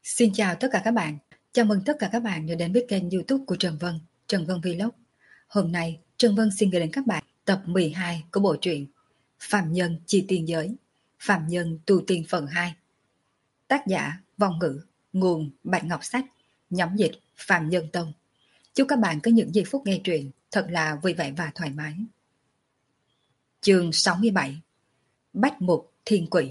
Xin chào tất cả các bạn. Chào mừng tất cả các bạn đã đến với kênh YouTube của Trần Vân, Trần Vân Vlog. Hôm nay, Trần Vân xin gửi đến các bạn tập 12 của bộ truyện Phạm Nhân Chi Tiên Giới, Phạm Nhân Tu Tiên phần 2. Tác giả Vong Ngữ, nguồn Bạch Ngọc Sách, nhóm dịch Phạm Nhân Tông. Chúc các bạn có những giây phút nghe truyện thật là vui vẻ và thoải mái. Chương 67: Bách Mục Thiên Quỷ.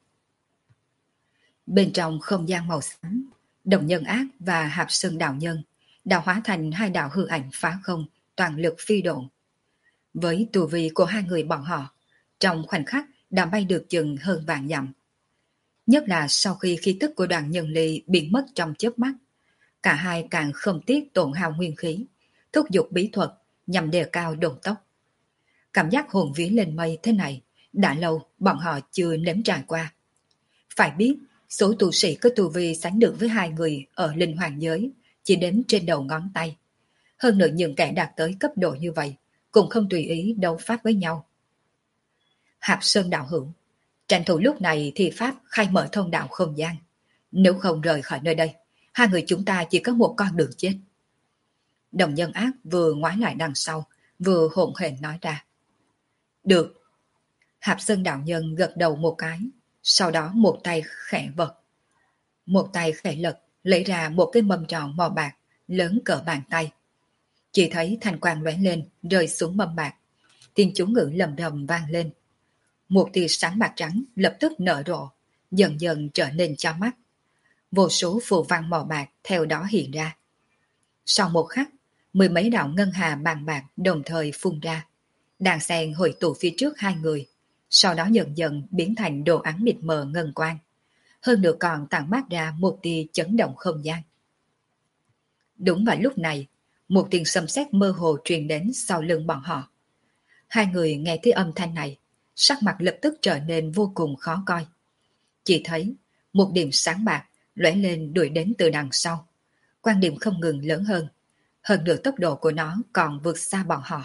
Bên trong không gian màu xám, Đồng Nhân Ác và Hạp Sơn Đạo Nhân đã hóa thành hai đạo hư ảnh phá không, toàn lực phi độn. Với tu vi của hai người bọn họ, trong khoảnh khắc đã bay được chừng hơn vạn dặm. Nhất là sau khi khí tức của Đoàn Nhân Ly biến mất trong chớp mắt, cả hai càng không tiếc tổn hao nguyên khí, thúc giục bí thuật nhằm đề cao độn tốc. Cảm giác hồn vía lên mây thế này đã lâu bọn họ chưa nếm trải qua. Phải biết, số tu sĩ có tu vi sánh được với hai người ở linh hoàng giới chỉ đếm trên đầu ngón tay. Hơn nữa những kẻ đạt tới cấp độ như vậy cũng không tùy ý đấu pháp với nhau. Hạp Sơn đạo hữu, tranh thủ lúc này thì pháp khai mở thông đạo không gian. Nếu không rời khỏi nơi đây, hai người chúng ta chỉ có một con đường chết. Đồng Nhân Ác vừa ngoái lại đằng sau, vừa hỗn hển nói ra. Được. Hạp Sơn đạo nhân gật đầu một cái, sau đó một tay khẽ vật. Một tay khẽ lật, lấy ra một cái mâm tròn màu bạc, lớn cỡ bàn tay. Chỉ thấy thanh quang lóe lên, rơi xuống mâm bạc. Tiếng chú ngữ lầm rầm vang lên. Một tia sáng bạc trắng lập tức nở rộ, dần dần trở nên chói mắt. Vô số phù văn màu bạc theo đó hiện ra. Sau một khắc, mười mấy đạo ngân hà bàn bạc đồng thời phun ra. Đàn sen hội tụ phía trước hai người, sau đó dần dần biến thành đồ án mịt mờ ngân quang. Hơn nữa còn tản mát ra một tia chấn động không gian. Đúng vào lúc này, một tiếng sấm sét mơ hồ truyền đến sau lưng bọn họ. Hai người nghe thấy âm thanh này, sắc mặt lập tức trở nên vô cùng khó coi. Chỉ thấy một điểm sáng bạc lóe lên đuổi đến từ đằng sau. Quan điểm không ngừng lớn hơn. Hơn nữa tốc độ của nó còn vượt xa bọn họ.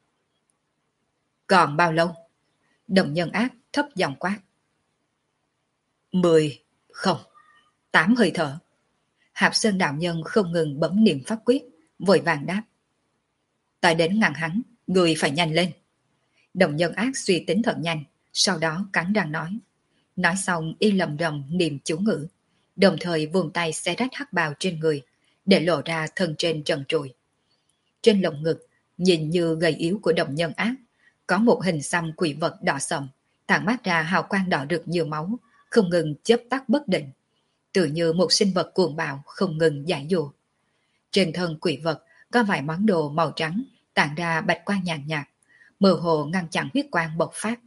Còn bao lâu? Đồng Nhân Ác thấp giọng quát. 10, không, 8 hơi thở. Hạp Sơn đạo nhân không ngừng bấm niệm pháp quyết, vội vàng đáp. Tại đến ngăn hắn, người phải nhanh lên. Đồng Nhân Ác suy tính thật nhanh, sau đó cắn răng nói. Nói xong y lầm rầm niệm chú ngữ, đồng thời vùng tay xé rách hắc bào trên người, để lộ ra thân trên trần trụi. Trên lồng ngực, nhìn như gầy yếu của Đồng Nhân Ác, có một hình xăm quỷ vật đỏ sậm, tản mát ra hào quang đỏ rực như máu, không ngừng chớp tắt bất định. Tự như một sinh vật cuồng bạo không ngừng giải dụ. Trên thân quỷ vật có vài món đồ màu trắng tản ra bạch quang nhàn nhạt, mơ hồ ngăn chặn huyết quang bộc phát.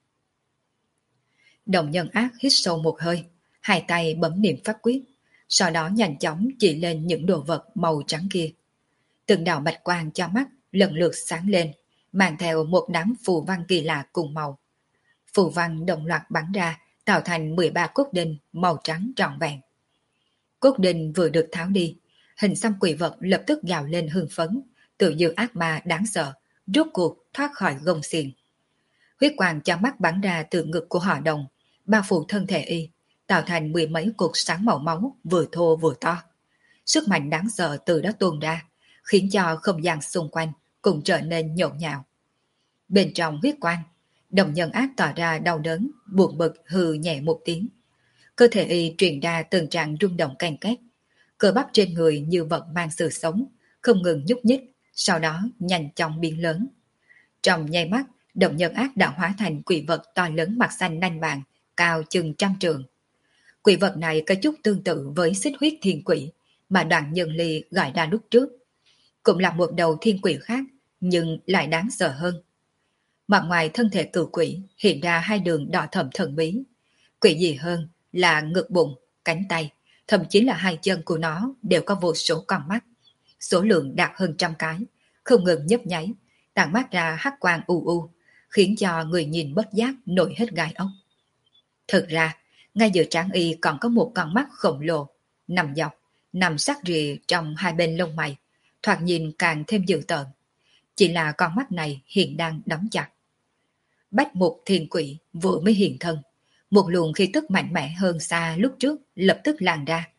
Đồng Nhân Ác hít sâu một hơi, hai tay bấm niệm pháp quyết, sau đó nhanh chóng chỉ lên những đồ vật màu trắng kia. Từng đạo bạch quang cho mắt lần lượt sáng lên, mang theo một đám phù văn kỳ lạ cùng màu. Phù văn đồng loạt bắn ra, tạo thành 13 cốt đinh màu trắng trọn vẹn. Cốt đinh vừa được tháo đi, hình xăm quỷ vật lập tức gào lên hưng phấn, tự như ác ma đáng sợ, rốt cuộc thoát khỏi gông xiềng. Huyết quang cho mắt bắn ra từ ngực của họ Đồng, bao phủ thân thể y, tạo thành 10 mấy cột sáng màu máu vừa thô vừa to. Sức mạnh đáng sợ từ đó tuôn ra, khiến cho không gian xung quanh cũng trở nên nhộn nhạo. Bên trong huyết quang, Đồng Nhân Ác tỏ ra đau đớn, buồn bực hừ nhẹ một tiếng. Cơ thể y truyền ra từng trạng rung động canh két. Cơ bắp trên người như vật mang sự sống, không ngừng nhúc nhích, sau đó nhanh chóng biến lớn. Trong nháy mắt, Đồng Nhân Ác đã hóa thành quỷ vật to lớn mặt xanh nanh vàng, cao chừng 100 trượng. Quỷ vật này có chút tương tự với xích huyết thiên quỷ mà Đoàn Nhân Ly gọi ra lúc trước. Cũng là một đầu thiên quỷ khác, nhưng lại đáng sợ hơn. Mặt ngoài thân thể cửu quỷ hiện ra hai đường đỏ thẫm thần bí. Quỷ gì hơn là ngực bụng, cánh tay, thậm chí là hai chân của nó đều có vô số con mắt. Số lượng đạt hơn 100 cái, không ngừng nhấp nháy, tản mát ra hắc quang u u, khiến cho người nhìn bất giác nổi hết gai ốc. Thực ra, ngay giữa trán y còn có một con mắt khổng lồ, nằm dọc, nằm sát rìa trong hai bên lông mày, thoạt nhìn càng thêm dữ tợn. Chỉ là con mắt này hiện đang đóng chặt. Bách Mục Thiên Quỷ vừa mới hiện thân, một luồng khí tức mạnh mẽ hơn xa lúc trước lập tức lan ra,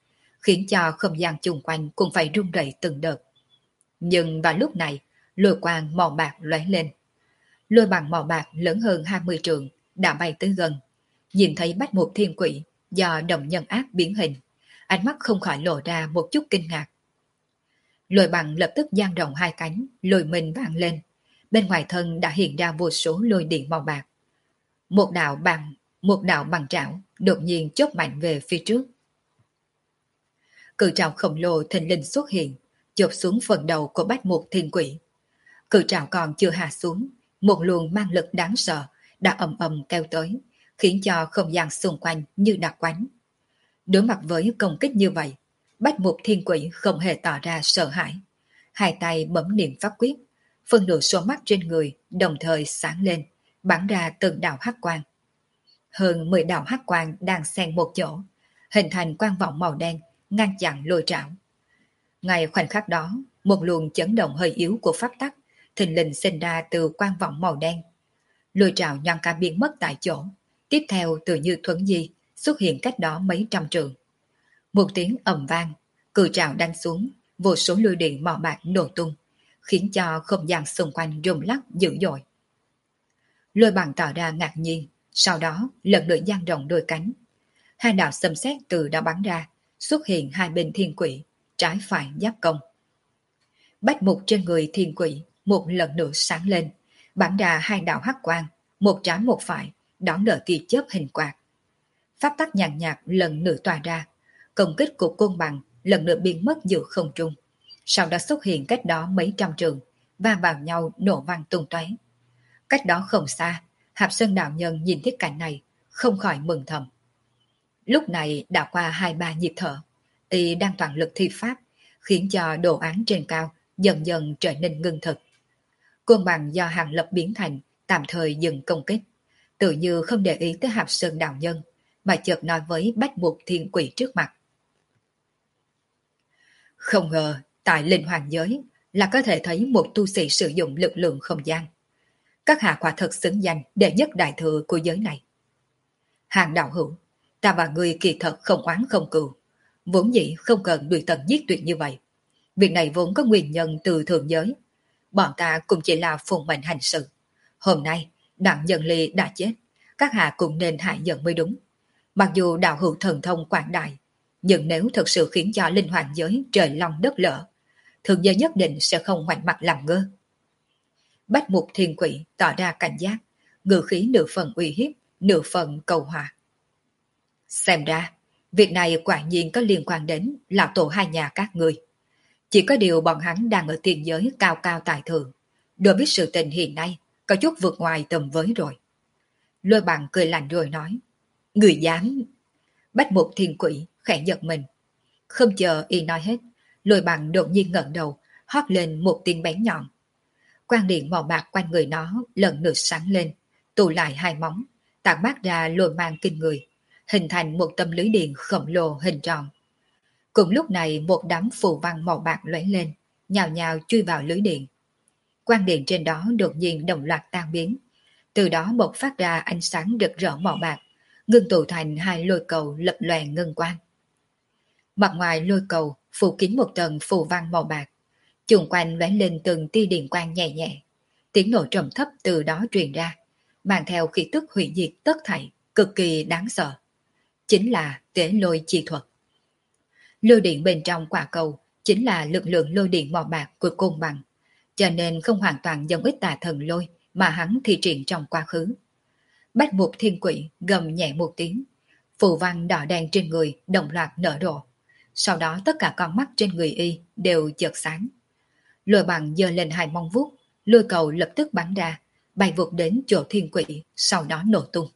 khiến cho không gian chung quanh cũng phải rung rẩy từng đợt. Nhưng vào lúc này, lôi quang màu bạc lóe lên. Lôi bằng màu bạc lớn hơn 20 trượng đã bay tới gần. Nhìn thấy Bách Mục Thiên Quỷ do động nhân ác biến hình, ánh mắt không khỏi lộ ra một chút kinh ngạc. Lôi bằng lập tức dang rộng hai cánh, lôi mình vang lên. Bên ngoài thân đã hiện ra vô số lôi điện màu bạc. Một đạo bằng trảo đột nhiên chớp mạnh về phía trước. Cự trảo khổng lồ thình lình xuất hiện, chộp xuống phần đầu của Bách Mục Thiên Quỷ. Cự trảo còn chưa hạ xuống, một luồng mang lực đáng sợ đã ầm ầm kéo tới, khiến cho không gian xung quanh như đặc quánh. Đối mặt với công kích như vậy, Bách Mục Thiên Quỷ không hề tỏ ra sợ hãi. Hai tay bấm niệm pháp quyết, phân nửa số mắt trên người đồng thời sáng lên, bắn ra từng đạo hắc quang. Hơn 10 đạo hắc quang đang xen một chỗ, hình thành quang vọng màu đen ngăn chặn lôi trảo. Ngay khoảnh khắc đó, một luồng chấn động hơi yếu của pháp tắc thình lình sinh ra từ quang vọng màu đen. Lôi trảo nhoáng cả biến mất tại chỗ, tiếp theo tự như thuấn di xuất hiện cách đó mấy trăm trượng. Một tiếng ầm vang, cự trảo đánh xuống, vô số lôi điện màu bạc nổ tung, khiến cho không gian xung quanh rung lắc dữ dội. Lôi bằng tỏ ra ngạc nhiên, sau đó lần lượt dang rộng đôi cánh. Hai đạo xâm xét từ đó bắn ra, xuất hiện hai bên thiên quỷ, trái phải giáp công. Bách mục trên người thiên quỷ một lần nữa sáng lên, bắn ra hai đạo hắc quang, một trái một phải, đón đỡ tia chớp hình quạt. Pháp tắc nhàn nhạt lần nữa tỏa ra, công kích của côn bằng lần nữa biến mất giữa không trung. Sau đó xuất hiện cách đó mấy trăm trường, va vào nhau nổ vang tung tóe. Cách đó không xa, Hạp Sơn đạo nhân nhìn thấy cảnh này, không khỏi mừng thầm. Lúc này đã qua 2-3 nhịp thở, y đang toàn lực thi pháp, khiến cho đồ án trên cao dần dần trở nên ngưng thực. Côn bằng do Hàng Lập biến thành tạm thời dừng công kích, tự như không để ý tới Hạp Sơn đạo nhân, mà chợt nói với Bách Mục Thiên Quỷ trước mặt. Không ngờ, tại linh hoàng giới là có thể thấy một tu sĩ sử dụng lực lượng không gian. Các hạ quả thật xứng danh đệ nhất đại thừa của giới này. Hàng đạo hữu, ta và người kỳ thật không oán không cừu, vốn dĩ không cần đuổi tận giết tuyệt như vậy. Việc này vốn có nguyên nhân từ thượng giới. Bọn ta cũng chỉ là phụng mệnh hành sự. Hôm nay, đặng nhân ly đã chết, các hạ cũng nên hại giận mới đúng. Mặc dù đạo hữu thần thông quảng đại, nhưng nếu thực sự khiến cho linh hoàng giới trời long đất lở, thượng giới nhất định sẽ không ngoảnh mặt làm ngơ. Bách Mục Thiên Quỷ tỏ ra cảnh giác, ngữ khí nửa phần uy hiếp, nửa phần cầu hòa. Xem ra, việc này quả nhiên có liên quan đến lão tổ hai nhà các người. Chỉ có điều bọn hắn đang ở tiền giới cao cao tại thượng, đối với sự tình hiện nay có chút vượt ngoài tầm với rồi. Lôi bằng cười lạnh rồi nói, người dám... Bách Mục Thiên Quỷ khẽ giật mình. Không chờ y nói hết, lôi bằng đột nhiên ngẩng đầu, hót lên một tiếng bén nhọn. Quang điện màu bạc quanh người nó lần lượt sáng lên, tụ lại hai móng, tản mát ra lôi mang kinh người, hình thành một tấm lưới điện khổng lồ hình tròn. Cùng lúc này một đám phù văn màu bạc lóe lên, nhào nhào chui vào lưới điện. Quang điện trên đó đột nhiên đồng loạt tan biến, từ đó bộc phát ra ánh sáng rực rỡ màu bạc, ngưng tụ thành hai lôi cầu lập lòe ngân quang. Mặt ngoài lôi cầu phủ kín một tầng phù văn màu bạc, chung quanh lóe lên từng tia điện quang nhẹ nhẹ, tiếng nổ trầm thấp từ đó truyền ra, mang theo khí tức hủy diệt tất thảy, cực kỳ đáng sợ. Chính là tế lôi chi thuật. Lôi điện bên trong quả cầu chính là lực lượng lôi điện màu bạc của côn bằng, cho nên không hoàn toàn giống ít tà thần lôi mà hắn thi triển trong quá khứ. Bách Mục Thiên Quỷ gầm nhẹ một tiếng, phù văn đỏ đen trên người đồng loạt nở rộ. Sau đó tất cả con mắt trên người y đều chợt sáng. Lôi bằng giơ lên hai móng vuốt, lôi cầu lập tức bắn ra, bay vụt đến chỗ Thiên Quỷ, sau đó nổ tung.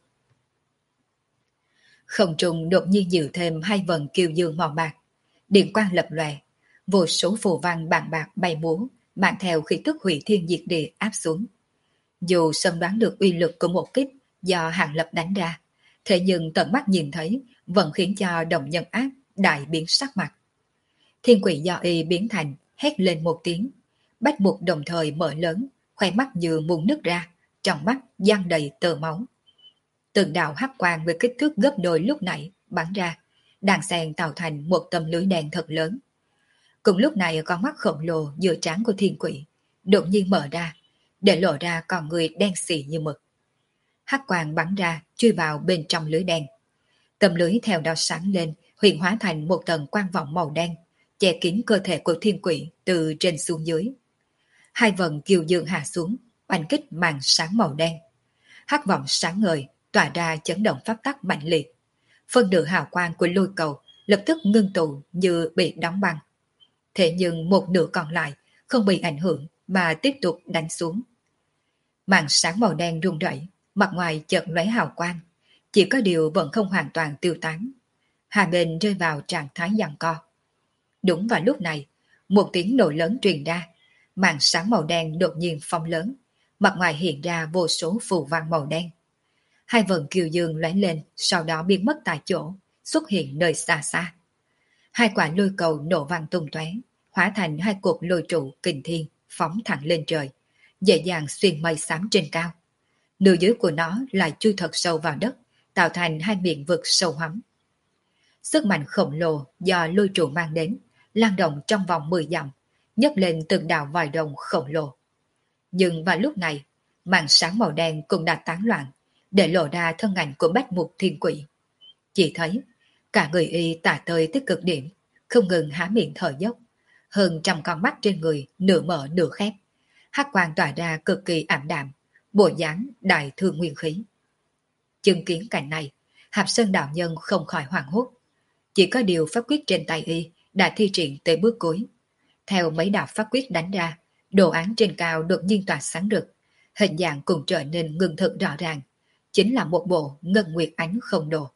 Không trung đột nhiên dự thêm hai vần kiều dương màu bạc, điện quang lập lòe, vô số phù văn bàn bạc bay múa, mang theo khí tức hủy thiên diệt địa áp xuống. Dù sớm đoán được uy lực của một kích do Hàng Lập đánh ra, thế nhưng tận mắt nhìn thấy vẫn khiến cho đồng nhân ác đại biến sắc mặt. Thiên Quỷ do y biến thành hét lên một tiếng, Bách Mục đồng thời mở lớn, khoe mắt như muốn nứt ra, trong mắt giăng đầy tơ máu. Từng đạo hắc quang với kích thước gấp đôi lúc nãy bắn ra, đan xen tạo thành một tấm lưới đen thật lớn. Cùng lúc này con mắt khổng lồ giữa trán của thiên quỷ đột nhiên mở ra, để lộ ra con người đen xì như mực. Hắc quang bắn ra, chui vào bên trong lưới đen. Tấm lưới theo đó sáng lên, hiện hóa thành một tầng quang vọng màu đen, che kín cơ thể của thiên quỷ từ trên xuống dưới. Hai vần kiều dương hạ xuống, oanh kích màn sáng màu đen. Hắc vọng sáng ngời, tỏa ra chấn động pháp tắc mạnh liệt. Phân nửa hào quang của lôi cầu lập tức ngưng tụ như bị đóng băng. Thế nhưng một nửa còn lại không bị ảnh hưởng mà tiếp tục đánh xuống. Màn sáng màu đen rung rẩy, mặt ngoài chợt lóe hào quang, chỉ có điều vẫn không hoàn toàn tiêu tán. Hai bên rơi vào trạng thái giằng co. Đúng vào lúc này, một tiếng nổ lớn truyền ra, màn sáng màu đen đột nhiên phóng lớn, mặt ngoài hiện ra vô số phù văn màu đen. Hai vần kiều dương lóe lên, sau đó biến mất tại chỗ, xuất hiện nơi xa xa. Hai quả lôi cầu nổ vang tung tóe, hóa thành hai cột lôi trụ kình thiên phóng thẳng lên trời, dễ dàng xuyên mây xám trên cao. Nửa dưới của nó lại chui thật sâu vào đất, tạo thành hai miệng vực sâu hoắm. Sức mạnh khổng lồ do lôi trụ mang đến, lan động trong vòng 10 dặm, nhấc lên từng đạo vòi rồng khổng lồ. Nhưng vào lúc này, màn sáng màu đen cũng đã tán loạn, để lộ ra thân ảnh của Bách Mục Thiên Quỷ. Chỉ thấy, cả người y tả tơi tới cực điểm, không ngừng há miệng thở dốc. Hơn trăm con mắt trên người nửa mở nửa khép, hắc quang tỏa ra cực kỳ ảm đạm, bộ dáng đại thương nguyên khí. Chứng kiến cảnh này, Hạp Sơn đạo nhân không khỏi hoảng hốt. Chỉ có điều pháp quyết trên tay y đã thi triển tới bước cuối. Theo mấy đạo pháp quyết đánh ra, đồ án trên cao đột nhiên tỏa sáng rực, hình dạng cũng trở nên ngưng thực rõ ràng, chính là một bộ ngân nguyệt ánh không đồ.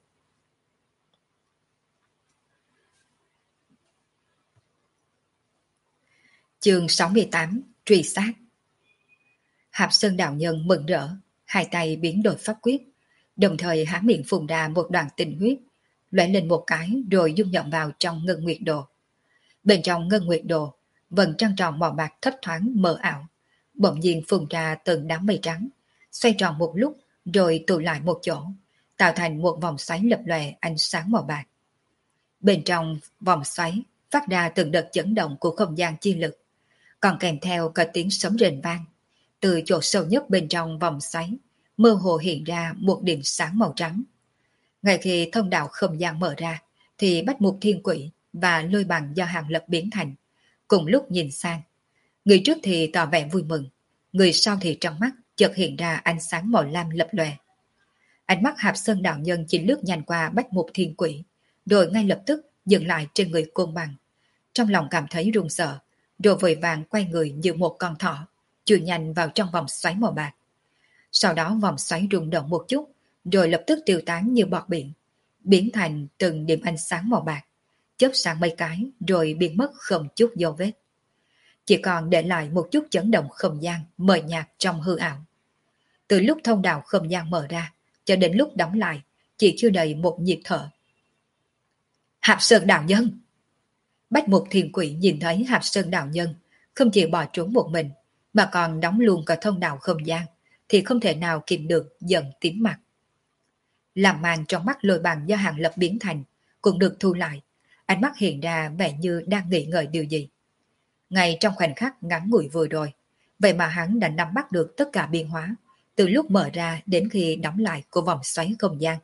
Chương 68: Truy sát. Hạp Sơn đạo nhân mừng rỡ, hai tay biến đổi pháp quyết, đồng thời há miệng phun ra một đoàn tinh huyết, lóe lên một cái rồi dung nhập vào trong ngân nguyệt đồ. Bên trong ngân nguyệt đồ, vầng trăng tròn màu bạc thấp thoáng mờ ảo, bỗng nhiên phun ra từng đám mây trắng, xoay tròn một lúc rồi tụ lại một chỗ, tạo thành một vòng xoáy lập lòe ánh sáng màu bạc. Bên trong vòng xoáy phát ra từng đợt chấn động của không gian chi lực, còn kèm theo cả tiếng sấm rền vang. Từ chỗ sâu nhất bên trong vòng xoáy, mơ hồ hiện ra một điểm sáng màu trắng. Ngay khi thông đạo không gian mở ra, thì Bách Mục Thiên Quỷ và Lôi Bằng do Hàng Lập biến thành, cùng lúc nhìn sang. Người trước thì tỏ vẻ vui mừng, người sau thì trong mắt chợt hiện ra ánh sáng màu lam lập lòe. Ánh mắt Hạp Sơn đạo nhân chỉ lướt nhanh qua Bách Mục Thiên Quỷ, rồi ngay lập tức dừng lại trên người Côn Bằng. Trong lòng cảm thấy run sợ, rồi vội vàng quay người như một con thỏ, chui nhanh vào trong vòng xoáy màu bạc. Sau đó vòng xoáy rung động một chút, rồi lập tức tiêu tán như bọt biển, biến thành từng điểm ánh sáng màu bạc, chớp sáng mấy cái rồi biến mất không chút dấu vết. Chỉ còn để lại một chút chấn động không gian mờ nhạt trong hư ảo. Từ lúc thông đạo không gian mở ra cho đến lúc đóng lại, chỉ chưa đầy một nhịp thở. Hạp Sơn đạo nhân! Bách Mục Thiên Quỷ nhìn thấy Hạp Sơn đạo nhân không chỉ bỏ trốn một mình, mà còn đóng luôn cả thông đạo không gian, thì không thể nào kìm được giận tím mặt. Làm màn trong mắt Lôi Bằng do Hàng Lập biến thành cũng được thu lại, ánh mắt hiện ra vẻ như đang nghĩ ngợi điều gì. Ngay trong khoảnh khắc ngắn ngủi vừa rồi, vậy mà hắn đã nắm bắt được tất cả biến hóa, từ lúc mở ra đến khi đóng lại của vòng xoáy không gian.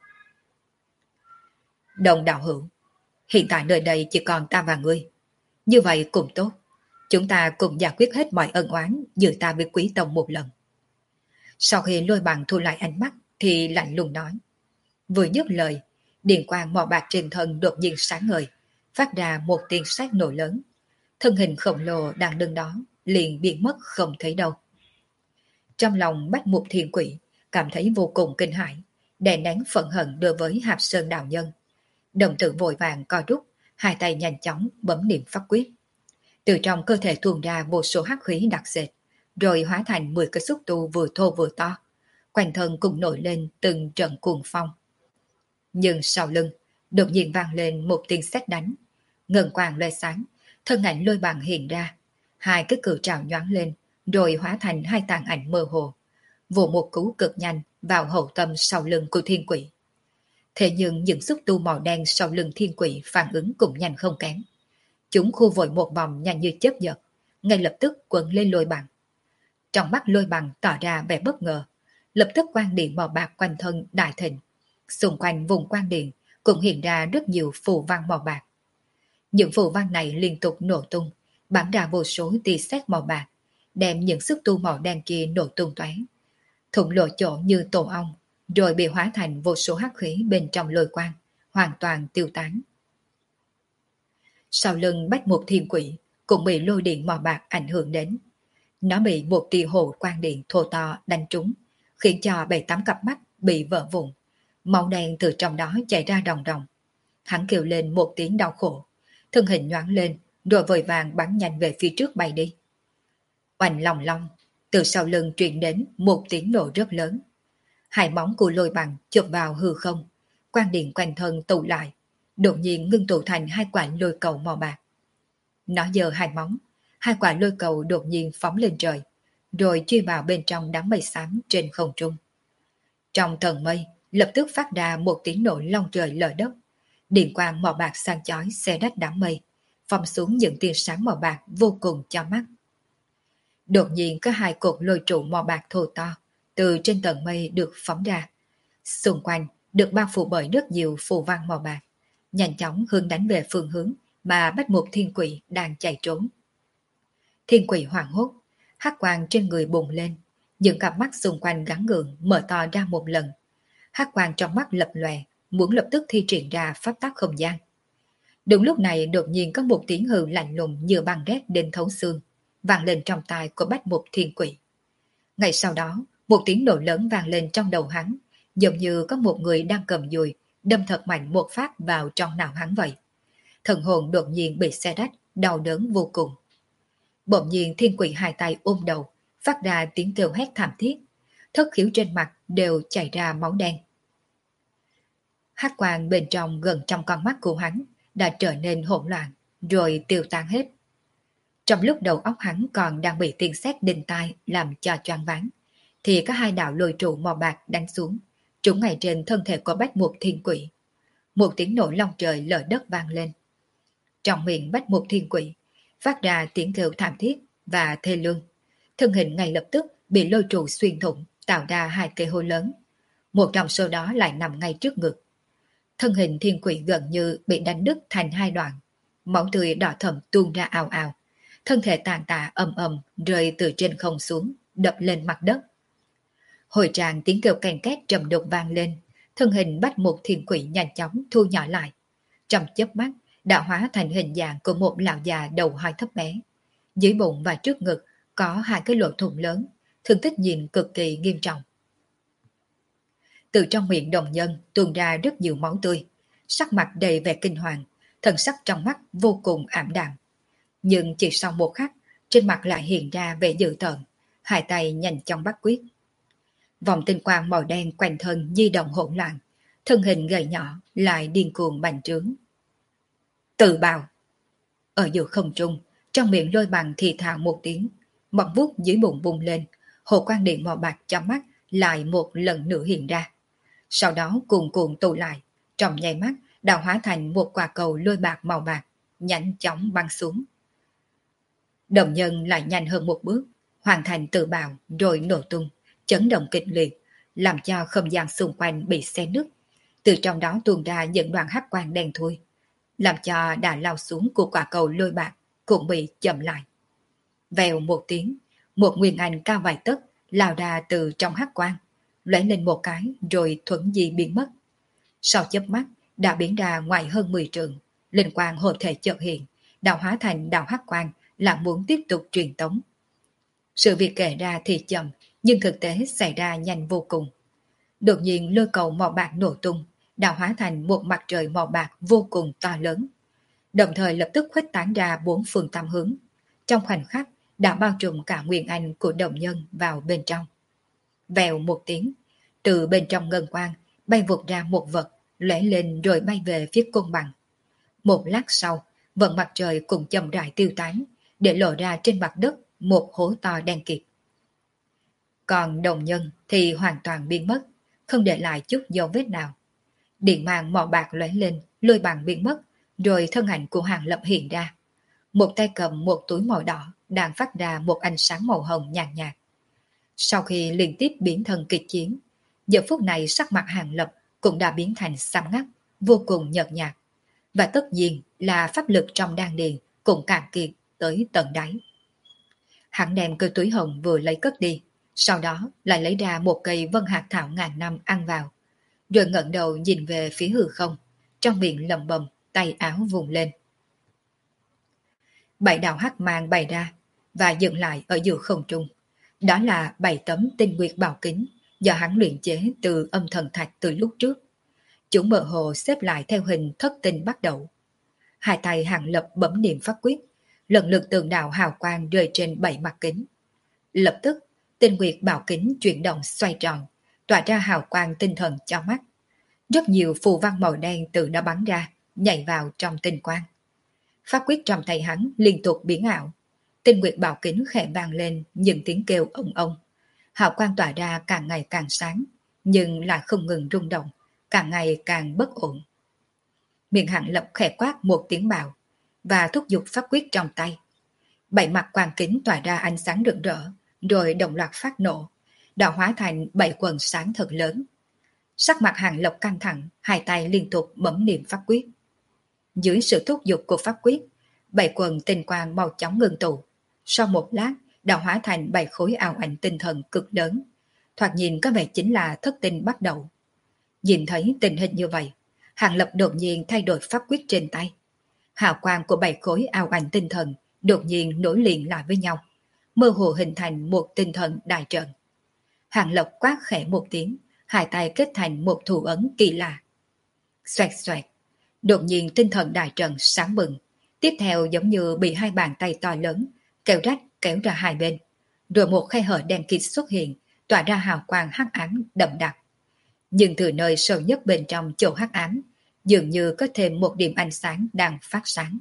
Đồng đạo hữu, hiện tại nơi đây chỉ còn ta và ngươi. Như vậy cũng tốt, chúng ta cùng giải quyết hết mọi ân oán giữa ta với Quý Tông một lần. Sau khi Lôi Bằng thu lại ánh mắt thì lạnh lùng nói. Vừa dứt lời, điện quang màu bạc trên thân đột nhiên sáng ngời, phát ra một tiếng sét nổ lớn. Thân hình khổng lồ đang đứng đó liền biến mất không thấy đâu. Trong lòng Bách Mục Thiên Quỷ cảm thấy vô cùng kinh hãi, đè nén phẫn hận đối với Hạp Sơn đạo nhân. Đồng tử vội vàng co rút, hai tay nhanh chóng bấm niệm pháp quyết. Từ trong cơ thể tuôn ra vô số hắc khí đặc sệt, rồi hóa thành 10 cái xúc tu vừa thô vừa to. Quanh thân cùng nổi lên từng trận cuồng phong. Nhưng sau lưng, đột nhiên vang lên một tiếng sét đánh. Ngân quang lóe sáng, thân ảnh Lôi Bằng hiện ra. Hai cái cự trảo nhoáng lên, rồi hóa thành hai tàn ảnh mơ hồ. Vồ một cú cực nhanh vào hậu tâm sau lưng của Thiên Quỷ. Thế nhưng những xúc tu màu đen sau lưng thiên quỷ phản ứng cũng nhanh không kém. Chúng khu vội một vòng nhanh như chớp giật, ngay lập tức quấn lên lôi bằng. Trong mắt lôi bằng tỏ ra vẻ bất ngờ, lập tức quang điện màu bạc quanh thân đại thịnh. Xung quanh vùng quang điện cũng hiện ra rất nhiều phù văn màu bạc. Những phù văn này liên tục nổ tung, bắn ra vô số tia sét màu bạc, đem những xúc tu màu đen kia nổ tung tóe, thủng lộ chỗ như tổ ong, rồi bị hóa thành vô số hắc khí bên trong lôi quang, hoàn toàn tiêu tán. Sau lưng Bách Mục Thiên Quỷ cũng bị lôi điện màu bạc ảnh hưởng đến. Nó bị một tia hồ quang điện thô to đánh trúng, khiến cho 7-8 cặp mắt bị vỡ vụn. Máu đen từ trong đó chảy ra ròng ròng. Hắn kêu lên một tiếng đau khổ, thân hình nhoáng lên, rồi vội vàng bắn nhanh về phía trước bay đi. Oanh long long, từ sau lưng truyền đến một tiếng nổ rất lớn. Hai móng của lôi bằng chụp vào hư không, quang điện quanh thân tụ lại, đột nhiên ngưng tụ thành hai quả lôi cầu màu bạc. Nó giơ hai móng, hai quả lôi cầu đột nhiên phóng lên trời, rồi chui vào bên trong đám mây xám trên không trung. Trong tầng mây, lập tức phát ra một tiếng nổ long trời lở đất. Điện quang màu bạc sáng chói xé rách đám mây, phóng xuống những tia sáng màu bạc vô cùng cho mắt. Đột nhiên có hai cột lôi trụ màu bạc thô to từ trên tầng mây được phóng ra. Xung quanh được bao phủ bởi rất nhiều phù văn màu bạc, nhanh chóng hướng đánh về phương hướng mà Bách Mục Thiên Quỷ đang chạy trốn. Thiên Quỷ hoảng hốt, hắc quang trên người bùng lên, những cặp mắt xung quanh gắn gượng mở to ra một lần. Hắc quang trong mắt lập lòe, muốn lập tức thi triển ra pháp tắc không gian. Đúng lúc này đột nhiên có một tiếng hừ lạnh lùng như băng rét đến thấu xương vang lên trong tai của Bách Mục Thiên Quỷ. Ngay sau đó, một tiếng nổ lớn vang lên trong đầu hắn, giống như có một người đang cầm dùi đâm thật mạnh một phát vào trong não hắn vậy. Thần hồn đột nhiên bị xé rách, đau đớn vô cùng. Bỗng nhiên Thiên Quỷ hai tay ôm đầu, phát ra tiếng kêu hét thảm thiết, thất khiếu trên mặt đều chảy ra máu đen. Hắc quang bên trong gần trong con mắt của hắn đã trở nên hỗn loạn, rồi tiêu tan hết. Trong lúc đầu óc hắn còn đang bị tiếng sét đinh tai làm cho choáng váng, thì có hai đạo lôi trụ màu bạc đánh xuống, trúng ngay trên thân thể của Bách Mục Thiên Quỷ. Một tiếng nổ long trời lở đất vang lên. Trong miệng Bách Mục Thiên Quỷ phát ra tiếng kêu thảm thiết và thê lương. Thân hình ngay lập tức bị lôi trụ xuyên thủng, tạo ra hai cây hố lớn. Một trong số đó lại nằm ngay trước ngực. Thân hình Thiên Quỷ gần như bị đánh đứt thành hai đoạn. Máu tươi đỏ thẫm tuôn ra ào ào. Thân thể tàn tạ ầm ầm rơi từ trên không xuống, đập lên mặt đất. Hồi tràng tiếng kêu ken két trầm đục vang lên. Thân hình Bách Mục Thiên Quỷ nhanh chóng thu nhỏ lại. Trong chớp mắt đã hóa thành hình dạng của một lão già đầu hói thấp bé. Dưới bụng và trước ngực có hai cái lỗ thủng lớn, thương tích nhìn cực kỳ nghiêm trọng. Từ trong miệng đồng nhân tuôn ra rất nhiều máu tươi, sắc mặt đầy vẻ kinh hoàng, thần sắc trong mắt vô cùng ảm đạm. Nhưng chỉ sau một khắc, trên mặt lại hiện ra vẻ dữ tợn, hai tay nhanh chóng bắt quyết. Vòng tinh quang màu đen quanh thân di động hỗn loạn, thân hình gầy nhỏ lại điên cuồng bành trướng. Tự bào! Ở giữa không trung, trong miệng lôi bằng thì thào một tiếng, móng vuốt dưới bụng bung lên, hồ quang điện màu bạc trong mắt lại một lần nữa hiện ra. Sau đó cuồn cuộn tụ lại, trong nháy mắt đã hóa thành một quả cầu lôi bạc màu bạc, nhanh chóng băng xuống. Đồng nhân lại nhanh hơn một bước, hoàn thành tự bào rồi nổ tung, chấn động kịch liệt, làm cho không gian xung quanh bị xé nứt. Từ trong đó tuôn ra những đoạn hắc quang đen thui, làm cho đã lao xuống của quả cầu lôi bạc cũng bị chậm lại. Vèo một tiếng, một nguyên ảnh cao vài tấc lao ra từ trong hắc quang, lóe lên một cái rồi thuẫn di biến mất. Sau chớp mắt đã biến ra ngoài hơn 10 trượng, linh quang hộ thể chợt hiện, đã hóa thành đạo hắc quang, là muốn tiếp tục truyền tống. Sự việc kể ra thì chậm, nhưng thực tế xảy ra nhanh vô cùng. Đột nhiên lôi cầu màu bạc nổ tung, đã hóa thành một mặt trời màu bạc vô cùng to lớn, đồng thời lập tức khuếch tán ra bốn phương tám hướng. Trong khoảnh khắc đã bao trùm cả nguyên anh của đồng nhân vào bên trong. Vèo một tiếng, từ bên trong ngân quang bay vụt ra một vật, lóe lên rồi bay về phía côn bằng. Một lát sau, vận mặt trời cùng chậm rãi tiêu tán, để lộ ra trên mặt đất một hố to đen kịt. Còn đồng nhân thì hoàn toàn biến mất, không để lại chút dấu vết nào. Điện màng màu bạc lóe lên, lôi bằng biến mất, rồi thân ảnh của Hàng Lập hiện ra. Một tay cầm một túi màu đỏ, đang phát ra một ánh sáng màu hồng nhàn nhạt. Sau khi liên tiếp biến thân kịch chiến, giờ phút này sắc mặt Hàng Lập cũng đã biến thành xám ngắt, vô cùng nhợt nhạt. Và tất nhiên là pháp lực trong đan điền cũng cạn kiệt tới tận đáy. Hắn đem cái túi hồng vừa lấy cất đi, sau đó lại lấy ra một cây vân hạt thảo ngàn năm ăn vào, rồi ngẩng đầu nhìn về phía hư không, trong miệng lẩm bẩm, tay áo vùng lên. Bảy đạo hắc mang bày ra và dừng lại ở giữa không trung. Đó là 7 tấm tinh nguyệt bảo kính do hắn luyện chế từ âm thần thạch từ lúc trước. Chúng mơ hồ xếp lại theo hình thất tinh bắt đầu. Hai tay Hàng Lập bấm niệm pháp quyết, lần lượt từng đạo hào quang rơi trên 7 mặt kính. Lập tức, tinh nguyệt bảo kính chuyển động xoay tròn, tỏa ra hào quang tinh thần cho mắt. Rất nhiều phù văn màu đen từ nó bắn ra, nhảy vào trong tinh quang. Pháp quyết trong tay hắn liên tục biến ảo. Tinh nguyệt bảo kính khẽ vang lên những tiếng kêu ông ông. Hào quang tỏa ra càng ngày càng sáng, nhưng lại không ngừng rung động, càng ngày càng bất ổn. Miệng Hàng Lập khẽ quát một tiếng bạo và thúc giục pháp quyết trong tay. 7 mặt quang kính tỏa ra ánh sáng rực rỡ, rồi đồng loạt phát nổ, đã hóa thành 7 quần sáng thật lớn. Sắc mặt Hàng Lập căng thẳng, hai tay liên tục bấm niệm pháp quyết. Dưới sự thúc giục của pháp quyết, 7 quần tinh quang màu chóng ngưng tụ. Sau một lát, đã hóa thành 7 khối ảo ảnh tinh thần cực lớn. Thoạt nhìn có vẻ chính là thất tinh bắt đầu. Nhìn thấy tình hình như vậy, Hàng Lập đột nhiên thay đổi pháp quyết trên tay. Hào quang của 7 khối ảo ảnh tinh thần đột nhiên nối liền lại với nhau, mơ hồ hình thành một tinh thần đại trận. Hàng Lập quát khẽ một tiếng, hai tay kết thành một thủ ấn kỳ lạ. Xoẹt xoẹt, đột nhiên tinh thần đại trận sáng bừng, tiếp theo giống như bị hai bàn tay to lớn kéo rách kéo ra hai bên, rồi một khe hở đen kịt xuất hiện, tỏa ra hào quang hắc ám đậm đặc. Nhưng từ nơi sâu nhất bên trong chỗ hắc ám, dường như có thêm một điểm ánh sáng đang phát sáng.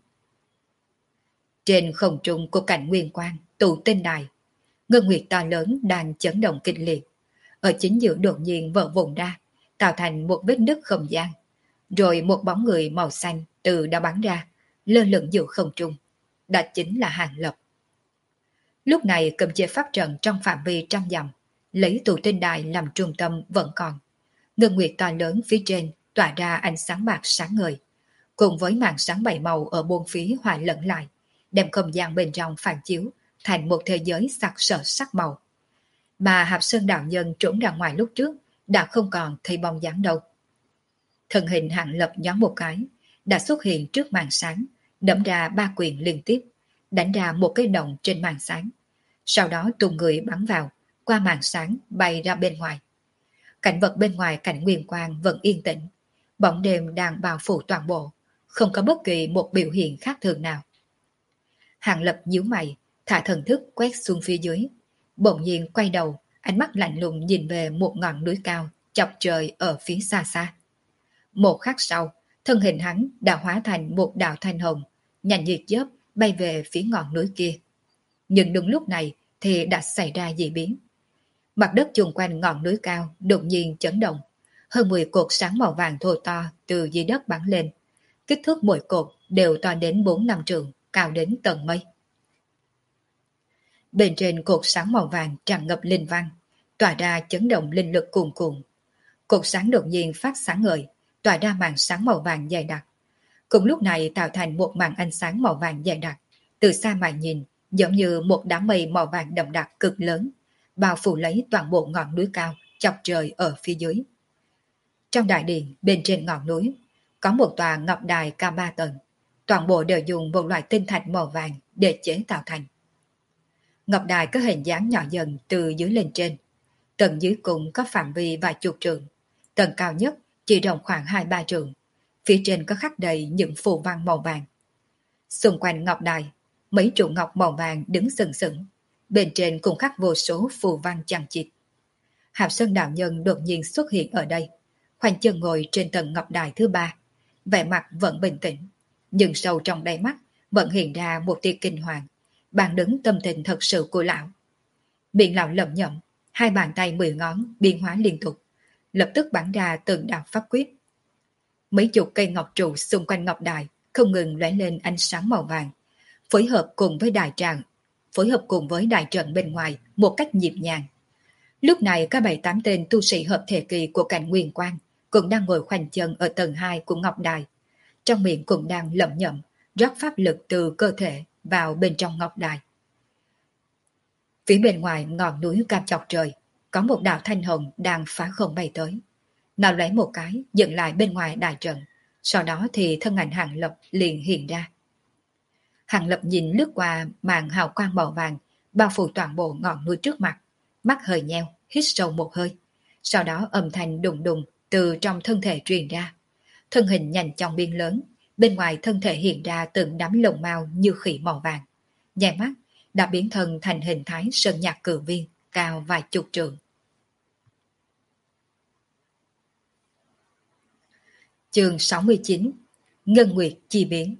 Trên không trung của cảnh nguyên quang, tụ tinh đài, ngân nguyệt to lớn đang chấn động kịch liệt. Ở chính giữa đột nhiên vỡ vụn ra, tạo thành một vết nứt không gian. Rồi một bóng người màu xanh từ đó bắn ra, lơ lửng giữa không trung. Đó chính là Hàng Lập. Lúc này cầm chế pháp trận trong phạm vi trăm dặm, lấy tụ tinh đài làm trung tâm vẫn còn. Ngân nguyệt to lớn phía trên tỏa ra ánh sáng bạc sáng ngời, cùng với màn sáng bảy màu ở bốn phía hòa lẫn lại, đem không gian bên trong phản chiếu thành một thế giới sặc sỡ sắc màu. Mà Hạp Sơn đạo nhân trốn ra ngoài lúc trước đã không còn thấy bóng dáng đâu. Thân hình Hàng Lập nhón một cái, đã xuất hiện trước màn sáng, đấm ra 3 quyền liên tiếp, đánh ra một cái động trên màn sáng. Sau đó tung người bắn vào, qua màn sáng bay ra bên ngoài. Cảnh vật bên ngoài cảnh nguyên quang vẫn yên tĩnh, bóng đêm đang bao phủ toàn bộ, không có bất kỳ một biểu hiện khác thường nào. Hàng Lập nhíu mày, thả thần thức quét xuống phía dưới, bỗng nhiên quay đầu, ánh mắt lạnh lùng nhìn về một ngọn núi cao chọc trời ở phía xa xa. Một khắc sau, thân hình hắn đã hóa thành một đạo thanh hồng, nhanh như chớp bay về phía ngọn núi kia. Nhưng đúng lúc này thì đã xảy ra dị biến. Mặt đất chung quanh ngọn núi cao đột nhiên chấn động. Hơn 10 cột sáng màu vàng thô to từ dưới đất bắn lên. Kích thước mỗi cột đều to đến 4-5 trượng, cao đến tầng mây. Bên trên cột sáng màu vàng tràn ngập linh văn, tỏa ra chấn động linh lực cuồn cuộn. Cột sáng đột nhiên phát sáng ngời, tỏa ra màn sáng màu vàng dày đặc. Cùng lúc này tạo thành một màn ánh sáng màu vàng dày đặc, từ xa mà nhìn giống như một đám mây màu vàng đậm đặc cực lớn, bao phủ lấy toàn bộ ngọn núi cao chọc trời ở phía dưới. Trong đại điện bên trên ngọn núi có một tòa ngọc đài cao 3 tầng, toàn bộ đều dùng một loại tinh thạch màu vàng để chế tạo thành. Ngọc đài có hình dáng nhỏ dần từ dưới lên trên, tầng dưới cùng có phạm vi vài chục trượng, tầng cao nhất chỉ rộng khoảng 2-3 trượng, phía trên có khắc đầy những phù văn màu vàng. Xung quanh ngọc đài, mấy trụ ngọc màu vàng đứng sừng sững, bên trên cũng khắc vô số phù văn chằng chịt. Hạp Sơn đạo nhân đột nhiên xuất hiện ở đây, khoanh chân ngồi trên tầng ngọc đài thứ 3, vẻ mặt vẫn bình tĩnh, nhưng sâu trong đáy mắt vẫn hiện ra một tia kinh hoàng, bàn đứng tâm tình thật sự của lão. Miệng lão lẩm nhẩm, hai bàn tay 10 ngón biến hóa liên tục, lập tức bắn ra từng đạo pháp quyết. Mấy chục cây ngọc trụ xung quanh ngọc đài không ngừng lóe lên ánh sáng màu vàng, phối hợp cùng với đại trận bên ngoài một cách nhịp nhàng. Lúc này các 7-8 tên tu sĩ hợp thể kỳ của cảnh Nguyên Quang cũng đang ngồi khoanh chân ở tầng 2 của ngọc đài, trong miệng cũng đang lẩm nhẩm rót pháp lực từ cơ thể vào bên trong ngọc đài. Phía bên ngoài ngọn núi cam chọc trời, có một đạo thanh hồng đang phá không bay tới. Nào lấy một cái dựng lại bên ngoài đại trận, sau đó thì thân ảnh Hàng Lập liền hiện ra. Hàng Lập nhìn lướt qua màn hào quang màu vàng bao phủ toàn bộ ngọn núi trước mặt, mắt hơi nheo, hít sâu một hơi. Sau đó âm thanh đùng đùng từ trong thân thể truyền ra. Thân hình nhanh chóng biến lớn, bên ngoài thân thể hiện ra từng đám lồng mao như khỉ màu vàng. Nháy mắt đã biến thân thành hình thái sơn nhạc cử viên, cao vài chục trượng. Chương 69: Ngân Nguyệt chi biến.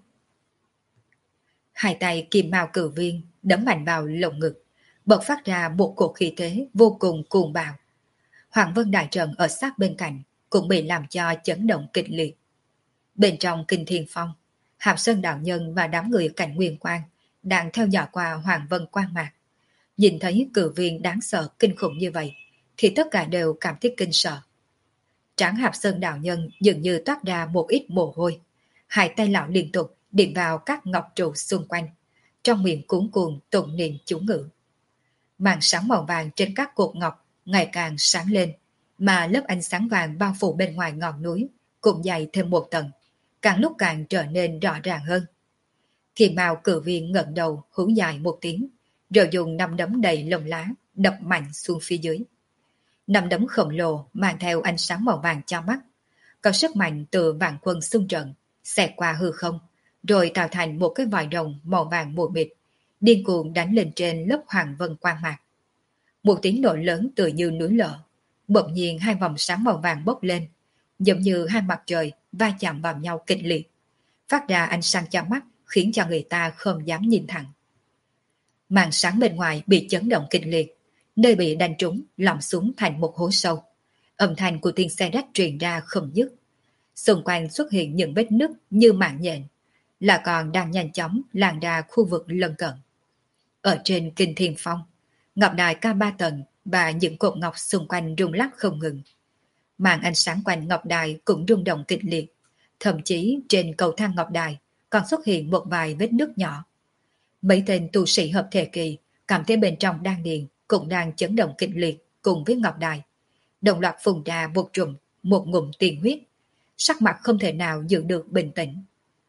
Hai tay kim mao cử viên đấm mạnh vào lồng ngực, bộc phát ra một cổ khí thế vô cùng cuồng bạo. Hoàng Vân đại trận ở sát bên cạnh cũng bị làm cho chấn động kịch liệt. Bên trong Kinh Thiên Phong, Hạp Sơn đạo nhân và đám người cảnh Nguyên Quang đang theo dõi qua Hoàng Vân quang mạc. Nhìn thấy cử viên đáng sợ kinh khủng như vậy, thì tất cả đều cảm thấy kinh sợ. Tráng Hạp Sơn đạo nhân dường như toát ra một ít mồ hôi, hai tay lão liên tục điểm vào các ngọc trụ xung quanh, trong miệng cuống cuồng tụng niệm chú ngữ. Màn sáng màu vàng trên các cột ngọc ngày càng sáng lên, mà lớp ánh sáng vàng bao phủ bên ngoài ngọn núi cũng dày thêm một tầng, càng lúc càng trở nên rõ ràng hơn. Kỳ mao cử viên ngẩng đầu hú dài một tiếng, rồi dùng nắm đấm đầy lông lá đập mạnh xuống phía dưới. Nắm đấm khổng lồ mang theo ánh sáng màu vàng cho mắt, có sức mạnh từ vạn quân xung trận, xẹt qua hư không, rồi tạo thành một cái vòi rồng màu vàng mù mịt, điên cuồng đánh lên trên lớp hoàng vân quang mạc. Một tiếng nổ lớn tựa như núi lở, bỗng nhiên hai vòng sáng màu vàng bốc lên, giống như hai mặt trời va chạm vào nhau kịch liệt, phát ra ánh sáng chói mắt khiến cho người ta không dám nhìn thẳng. Màn sáng bên ngoài bị chấn động kịch liệt, nơi bị đánh trúng lỏng xuống thành một hố sâu. Âm thanh của tiếng xe rách truyền ra không dứt. Xung quanh xuất hiện những vết nứt như mạng nhện, là còn đang nhanh chóng lan ra khu vực lân cận. Ở trên Kinh Thiên Phong, ngọc đài cao 3 tầng và những cột ngọc xung quanh rung lắc không ngừng. Màn ánh sáng quanh ngọc đài cũng rung động kịch liệt, thậm chí trên cầu thang ngọc đài còn xuất hiện một vài vết nứt nhỏ. Mấy tên tu sĩ hợp thể kỳ cảm thấy bên trong đan điền cũng đang chấn động kịch liệt cùng với ngọc đài, đồng loạt phun ra một ngụm tiền huyết, sắc mặt không thể nào giữ được bình tĩnh.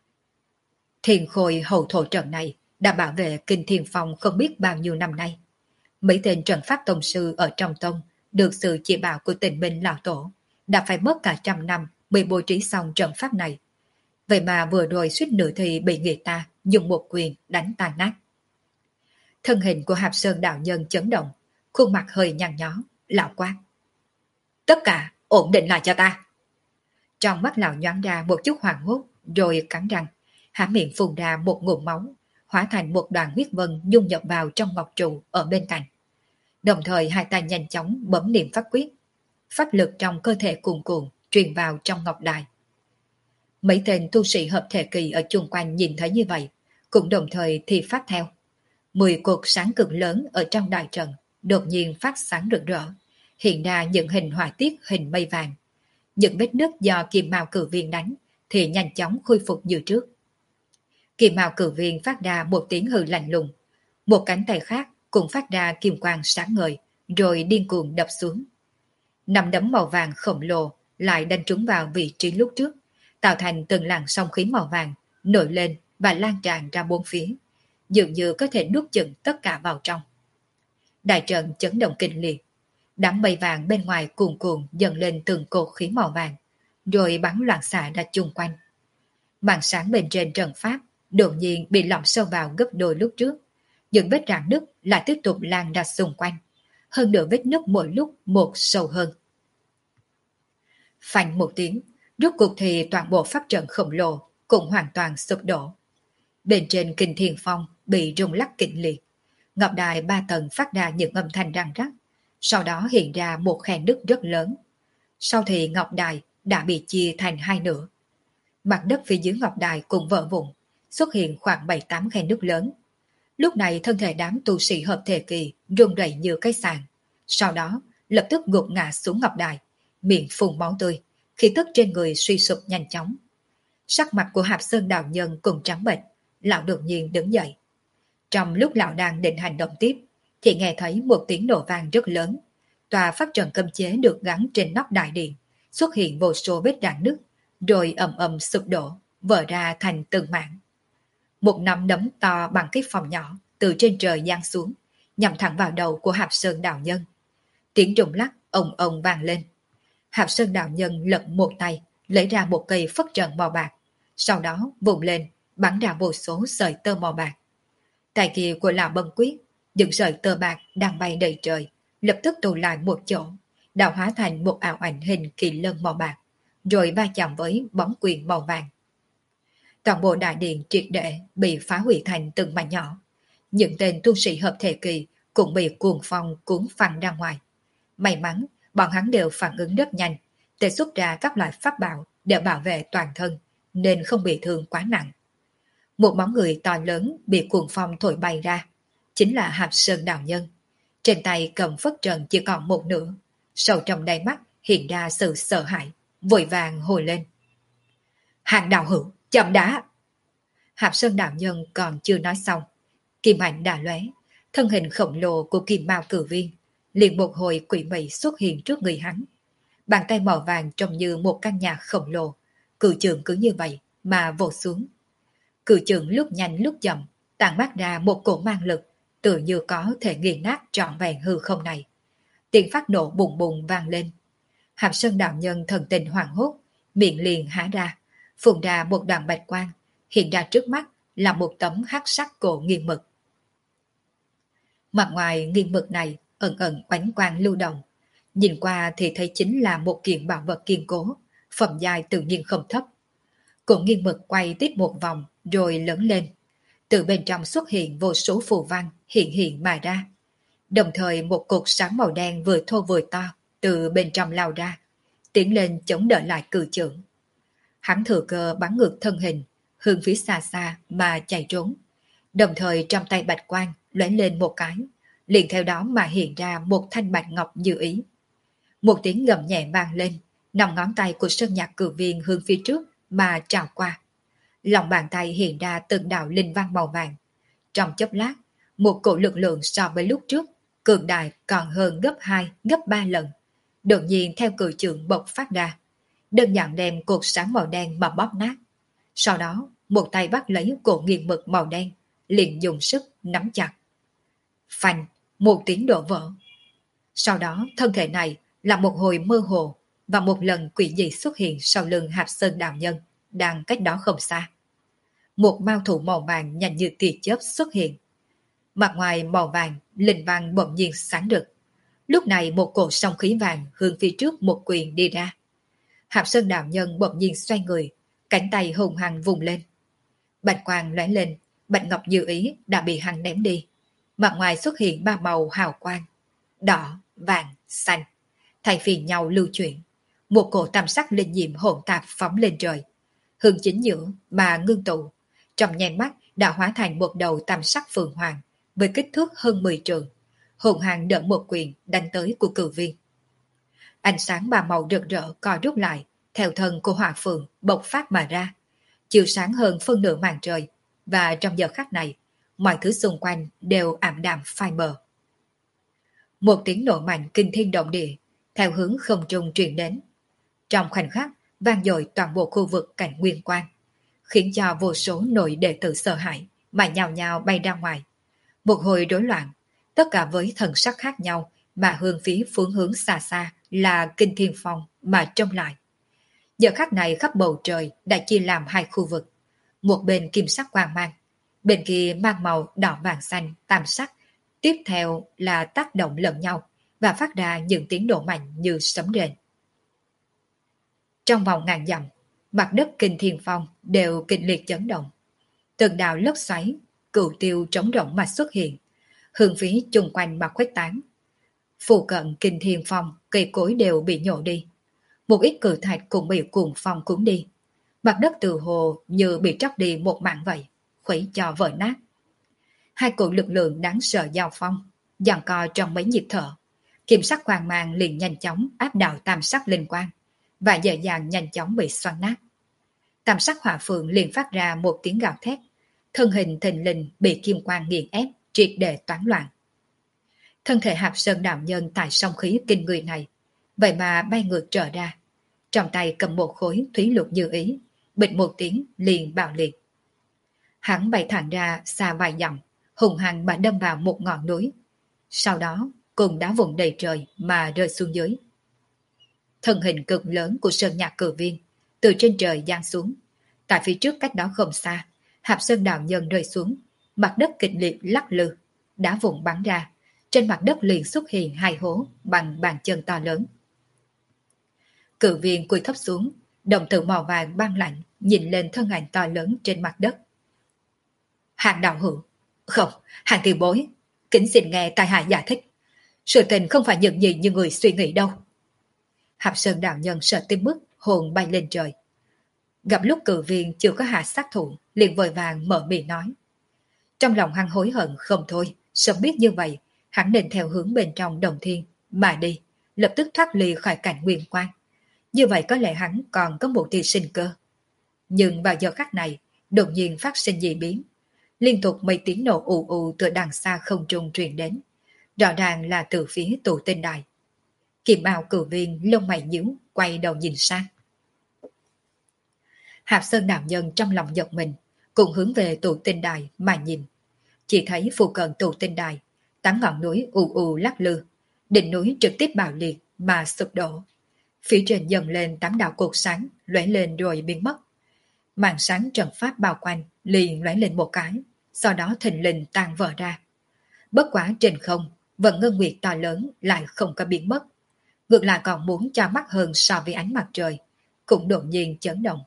Thiên Khôi hậu thổ trận này đã bảo vệ Kinh Thiên Phong không biết bao nhiêu năm nay. Mấy tên trận pháp tông sư ở trong tông được sự chỉ bảo của Tịnh Minh lão tổ đã phải mất cả 100 năm mới bố trí xong trận pháp này. Vậy mà vừa rồi suýt nữa thì bị người ta dùng một quyền đánh tan nát. Thân hình của Hạp Sơn đạo nhân chấn động, khuôn mặt hơi nhăn nhó, lão quát: Tất cả ổn định lại cho ta. Trong mắt lão nhoáng ra một chút hoảng hốt, rồi cắn răng, há miệng phun ra một ngụm máu, hóa thành một đoàn huyết vân dung nhập vào trong ngọc trụ ở bên cạnh. Đồng thời hai tay nhanh chóng bấm niệm pháp quyết, pháp lực trong cơ thể cuồn cuộn truyền vào trong ngọc đài. Mấy tên tu sĩ hợp thể kỳ ở chung quanh nhìn thấy như vậy, cũng đồng thời thi pháp theo. 10 cột sáng cực lớn ở trong đại trận đột nhiên phát sáng rực rỡ, hiện ra những hình họa tiết hình mây vàng. Những vết nứt do kim mao cử viên đánh thì nhanh chóng khôi phục như trước. Kim mao cử viên phát ra một tiếng hừ lạnh lùng, một cánh tay khác cũng phát ra kim quang sáng ngời, rồi điên cuồng đập xuống. Nắm đấm màu vàng khổng lồ lại đánh trúng vào vị trí lúc trước, tạo thành từng làn sóng khí màu vàng nổi lên và lan tràn ra bốn phía, dường như có thể nuốt chửng tất cả vào trong. Đại trận chấn động kinh liệt, đám mây vàng bên ngoài cuồn cuộn dần lên từng cột khí màu vàng, rồi bắn loạn xạ ra chung quanh. Màn sáng bên trên trận pháp đột nhiên bị lõm sâu vào gấp đôi lúc trước, những vết rạn nứt lại tiếp tục lan ra xung quanh, hơn nữa vết nứt mỗi lúc một sâu hơn. Phanh một tiếng, rốt cuộc thì toàn bộ pháp trận khổng lồ cũng hoàn toàn sụp đổ. Bên trên Kinh Thiên Phong bị rung lắc kịch liệt, ngọc đài 3 tầng phát ra những âm thanh răng rắc, sau đó hiện ra một khe nứt rất lớn. Sau thì ngọc đài đã bị chia thành hai nửa, Mặt đất phía dưới ngọc đài cũng vỡ vụn, xuất hiện khoảng 7-8 khe nước lớn. Lúc này thân thể đám tu sĩ hợp thể kỳ rung rẩy như cái sàn. Sau đó, lập tức gục ngã xuống ngọc đài, miệng phun máu tươi, khí tức trên người suy sụp nhanh chóng. Sắc mặt của Hạp Sơn đạo nhân cùng trắng bệch, lão đột nhiên đứng dậy. Trong lúc lão đang định hành động tiếp, thì nghe thấy một tiếng nổ vang rất lớn. Tòa pháp trận cấm chế được gắn trên nóc đại điện, xuất hiện vô số vết rạn nứt, rồi ầm ầm sụp đổ, vỡ ra thành từng mảng. Một nắm đấm to bằng cái phòng nhỏ từ trên trời giáng xuống, nhằm thẳng vào đầu của Hạp Sơn đạo nhân. Tiếng rung lắc ồng ồng vang lên. Hạp Sơn đạo nhân lật một tay, lấy ra một cây phất trần màu bạc, sau đó vùng lên, bắn ra vô số sợi tơ màu bạc. Tay kia của lão Bân Quyết, những sợi tơ bạc đang bay đầy trời, lập tức tụ lại một chỗ, đạo hóa thành một ảo ảnh hình kỳ lân màu bạc, rồi va chạm với bóng quyền màu vàng. Toàn bộ đại điện triệt để bị phá hủy thành từng mảnh nhỏ. Những tên tu sĩ hợp thể kỳ cũng bị cuồng phong cuốn phăng ra ngoài. May mắn, bọn hắn đều phản ứng rất nhanh, để xuất ra các loại pháp bảo để bảo vệ toàn thân, nên không bị thương quá nặng. Một bóng người to lớn bị cuồng phong thổi bay ra, chính là Hạp Sơn đạo nhân. Trên tay cầm phất trần chỉ còn một nửa, sâu trong đáy mắt hiện ra sự sợ hãi, vội vàng hồi lên. Hàng đạo hữu, chậm đã! Hạp Sơn đạo nhân còn chưa nói xong, kim ảnh đã lóe, thân hình khổng lồ của kim mao cử viên liền một hồi quỷ mị xuất hiện trước người hắn. Bàn tay màu vàng trông như một căn nhà khổng lồ, cự trường cứ như vậy mà vồ xuống. Cự trường lúc nhanh lúc chậm, tản mát ra một cổ mang lực, tự như có thể nghiền nát trọn vẹn hư không này. Tiếng phát nổ bùng bùng vang lên. Hạp Sơn đạo nhân thần tình hoảng hốt, miệng liền há ra, phun ra một đoàn bạch quang, hiện ra trước mắt là một tấm hắc sắc cổ nghiền mực. Mặt ngoài nghiền mực này ẩn ẩn oánh quang lưu động, nhìn qua thì thấy chính là một kiện bảo vật kiên cố, phẩm giai tự nhiên không thấp. Cổ nghiền mực quay tít một vòng rồi lớn lên, từ bên trong xuất hiện vô số phù văn hiện hiện mà ra. Đồng thời một cột sáng màu đen vừa thô vừa to từ bên trong lao ra, tiến lên chống đỡ lại cự chưởng. Hắn thừa cơ bắn ngược thân hình, hướng phía xa xa mà chạy trốn. Đồng thời trong tay bạch quang lóe lên một cái, liền theo đó mà hiện ra một thanh bạch ngọc như ý. Một tiếng gầm nhẹ vang lên, nòng ngón tay của Sơn Nhạc cử viên hướng phía trước mà trào qua. Lòng bàn tay hiện ra từng đạo linh văn màu vàng. Trong chốc lát, một cổ lực lượng so với lúc trước, cường đại còn hơn gấp 2, gấp 3 lần. Đột nhiên theo cự chưởng bộc phát ra, đơn giản đem cột sáng màu đen mà bóp nát. Sau đó, một tay bắt lấy cổ nghiền mực màu đen, liền dùng sức nắm chặt. Phanh, một tiếng đổ vỡ. Sau đó, thân thể này là một hồi mơ hồ, và một lần quỷ dị xuất hiện sau lưng Hạp Sơn đạo nhân, đang cách đó không xa. Một mao thủ màu vàng nhanh như tia chớp xuất hiện. Mặt ngoài màu vàng, linh văn bỗng nhiên sáng rực. Lúc này một cổ song khí vàng hướng phía trước một quyền đi ra. Hạp Sơn đạo nhân bỗng nhiên xoay người, cánh tay hùng hăng vùng lên. Bạch quang lóe lên, bạch ngọc như ý đã bị hắn ném đi. Mặt ngoài xuất hiện ba màu hào quang, đỏ, vàng, xanh, thay phiên nhau lưu chuyển. Một cổ tam sắc linh diệm hỗn tạp phóng lên trời, hướng chính giữa mà ngưng tụ, trong nháy mắt đã hóa thành một đầu tam sắc phượng hoàng với kích thước hơn 10 trượng, hùng hăng đỡ một quyền đánh tới của cử viên. Ánh sáng ba màu rực rỡ co rút lại, theo thân của hỏa phượng bộc phát mà ra, chiếu sáng hơn phân nửa màn trời, và trong giờ khắc này, mọi thứ xung quanh đều ảm đạm phai mờ. Một tiếng nổ mạnh kinh thiên động địa, theo hướng không trung truyền đến. Trong khoảnh khắc, vang dội toàn bộ khu vực cảnh nguyên quang, khiến cho vô số nội đệ tử sợ hãi mà nhào nhào bay ra ngoài. Một hồi rối loạn, tất cả với thần sắc khác nhau mà hướng phía phương hướng xa xa là Kinh Thiên Phong mà trông lại. Giờ khắc này khắp bầu trời đã chia làm hai khu vực. Một bên kim sắc quang mang, bên kia mang màu đỏ vàng xanh tam sắc, tiếp theo là tác động lẫn nhau và phát ra những tiếng nổ mạnh như sấm rền. Trong vòng ngàn dặm, mặt đất Kinh Thiên Phong đều kịch liệt chấn động. Từng đạo lốc xoáy, cửu tiêu trống rỗng mà xuất hiện, hướng phía chung quanh mà khuếch tán. Phụ cận Kinh Thiên Phong, cây cối đều bị nhổ đi. Một ít cự thạch cũng bị cuồng phong cuốn đi. Mặt đất từ hồ như bị tróc đi một mảng vậy, khuấy cho vỡ nát. Hai cổ lực lượng đáng sợ giao phong, giằng co trong mấy nhịp thở. Kim sắc quang mang liền nhanh chóng áp đảo tam sắc linh quang và dễ dàng nhanh chóng bị xoắn nát. Tam sắc hỏa phượng liền phát ra một tiếng gào thét, thân hình thình lình bị kim quang nghiền ép, triệt để toán loạn. Thân thể Hạp Sơn đạo nhân tại song khí kinh người này, vậy mà bay ngược trở ra, trong tay cầm một khối thúy lục như ý, bịch một tiếng liền bạo liệt. Hắn bay thẳng ra xa vài dặm, hùng hăng mà đâm vào một ngọn núi, sau đó cùng đá vụn đầy trời mà rơi xuống dưới. Thân hình cực lớn của Sơn Nhạc Cử Viên từ trên trời giáng xuống, tại phía trước cách đó không xa, Hạp Sơn đạo nhân rơi xuống, mặt đất kịch liệt lắc lư, đá vụn bắn ra, trên mặt đất liền xuất hiện hai hố bằng bàn chân to lớn. Cử Viên cúi thấp xuống, đồng tử màu vàng băng lạnh nhìn lên thân ảnh to lớn trên mặt đất. Hàng đạo hữu, không, hàng tiền bối, kính xin nghe tài hạ giải thích. Sự tình không phải những gì như người suy nghĩ đâu. Hạp Sơn đạo nhân sợ tới mức hồn bay lên trời. Gặp lúc Cử Viên chưa có hạ sát thủ, liền vội vàng mở miệng nói. Trong lòng hắn hối hận không thôi, sớm biết như vậy, hắn nên theo hướng bên trong Đồng Thiên mà đi, lập tức thoát ly khỏi cảnh nguyên quan. Như vậy có lẽ hắn còn có một tia sinh cơ. Nhưng vào giờ khắc này, đột nhiên phát sinh dị biến. Liên tục mấy tiếng nổ ù ù từ đằng xa không trung truyền đến. Rõ ràng là từ phía tụ tinh đài. Kim bào Cử Viên lông mày nhíu, quay đầu nhìn sang. Hạp Sơn đạo nhân trong lòng giật mình, cùng hướng về tụ tinh đài mà nhìn. Chỉ thấy phụ cận tụ tinh đài, 8 ngọn núi ù ù lắc lư, đỉnh núi trực tiếp bạo liệt mà sụp đổ. Phía trên dần lên 8 đạo cột sáng, lóe lên rồi biến mất. Màn sáng trận pháp bao quanh liền lóe lên một cái, sau đó thình lình tan vỡ ra. Bất quá trên không, vận ngân nguyệt to lớn lại không có biến mất. Ngược lại còn muốn cho mắt hơn so với ánh mặt trời, cũng đột nhiên chấn động.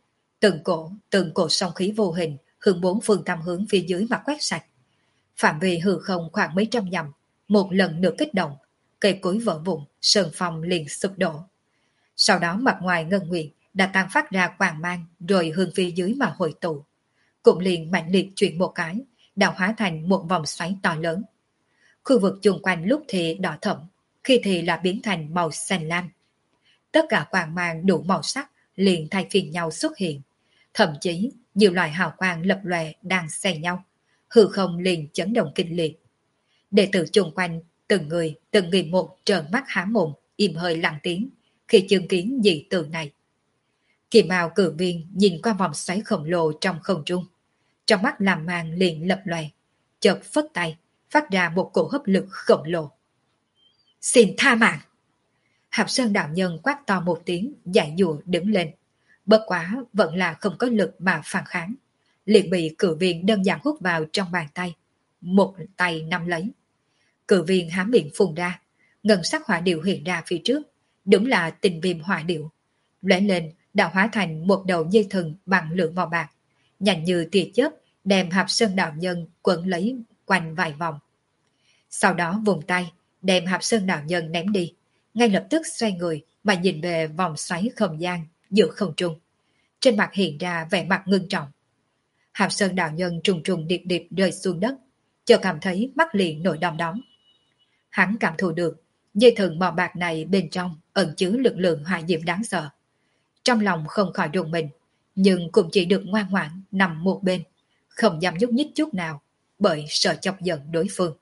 Từng cổ song khí vô hình hướng 4 phương tam hướng phía dưới mà quét sạch. Phạm vi hư không khoảng mấy trăm dặm, một lần nữa kích động, cây cối vỡ vụn, sơn phong liền sụp đổ. Sau đó mặt ngoài ngân nguyệt đã tan phát ra quang mang rồi hướng phía dưới mà hội tụ. Cũng liền mạnh liệt chuyển một cái, đã hóa thành một vòng xoáy to lớn. Khu vực chung quanh lúc thì đỏ thẫm, khi thì là biến thành màu xanh lam. Tất cả quang mang đủ màu sắc liền thay phiên nhau xuất hiện. Thậm chí nhiều loại hào quang lập lòe đang xen nhau, hư không liền chấn động kinh liệt. Đệ tử chung quanh từng người một trợn mắt há mồm, im hơi lặng tiếng khi chứng kiến dị tượng này. Kim Mao Cử Viên nhìn qua vòng xoáy khổng lồ trong không trung, trong mắt làm màn liền lập lòe, chợt phất tay, phát ra một cổ hấp lực khổng lồ. Xin tha mạng! Hạp Sơn đạo nhân quát to một tiếng, dại dùa đứng lên. Bất quá vẫn là không có lực mà phản kháng, liền bị Cử Viên đơn giản hút vào trong bàn tay, một tay nắm lấy. Cử Viên há miệng phun ra, ngân sắc hỏa điệu hiện ra phía trước, đúng là tình viêm hỏa điệu, lóe lên đã hóa thành một đầu dây thừng bằng lửa màu bạc, nhanh như tia chớp đem Hạp Sơn đạo nhân quấn lấy quanh vài vòng. Sau đó vùng tay đem Hạp Sơn đạo nhân ném đi, ngay lập tức xoay người mà nhìn về vòng xoáy không gian giữa không trung. Trên mặt hiện ra vẻ mặt ngưng trọng. Hạp Sơn đạo nhân trùng trùng điệp điệp rơi xuống đất, chợt cảm thấy mắt liền nổi đom đóm. Hắn cảm thụ được dây thừng màu bạc này bên trong ẩn chứa lực lượng hỏa diệm đáng sợ. Trong lòng không khỏi rùng mình, nhưng cũng chỉ được ngoan ngoãn nằm một bên, không dám nhúc nhích chút nào, bởi sợ chọc giận đối phương.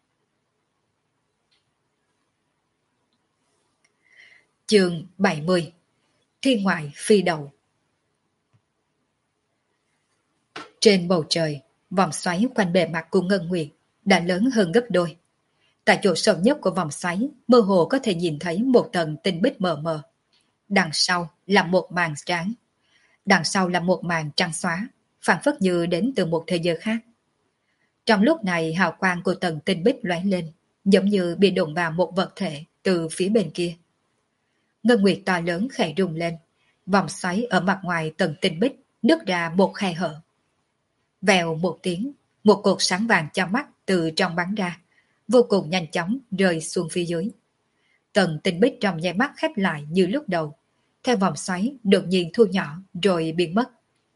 Chương 70. Thiên ngoại phi đầu. Trên bầu trời, vòng xoáy quanh bề mặt của Ngân Nguyệt đã lớn hơn gấp đôi. Tại chỗ sâu nhất của vòng xoáy, mơ hồ có thể nhìn thấy một tầng tinh bích mờ mờ. Đằng sau là một màn trắng. Đằng sau là một màn trắng xóa, phảng phất như đến từ một thế giới khác. Trong lúc này hào quang của tầng tinh bích lóe lên, giống như bị đụng vào một vật thể từ phía bên kia. Ngân Nguyệt to lớn khẽ rung lên, vòng xoáy ở mặt ngoài tầng tinh bích nứt ra một khe hở. Vèo một tiếng, một cột sáng vàng cho mắt từ trong bắn ra, vô cùng nhanh chóng rơi xuống phía dưới. Tầng tinh bích trong nháy mắt khép lại như lúc đầu, theo vòng xoáy đột nhiên thu nhỏ rồi biến mất.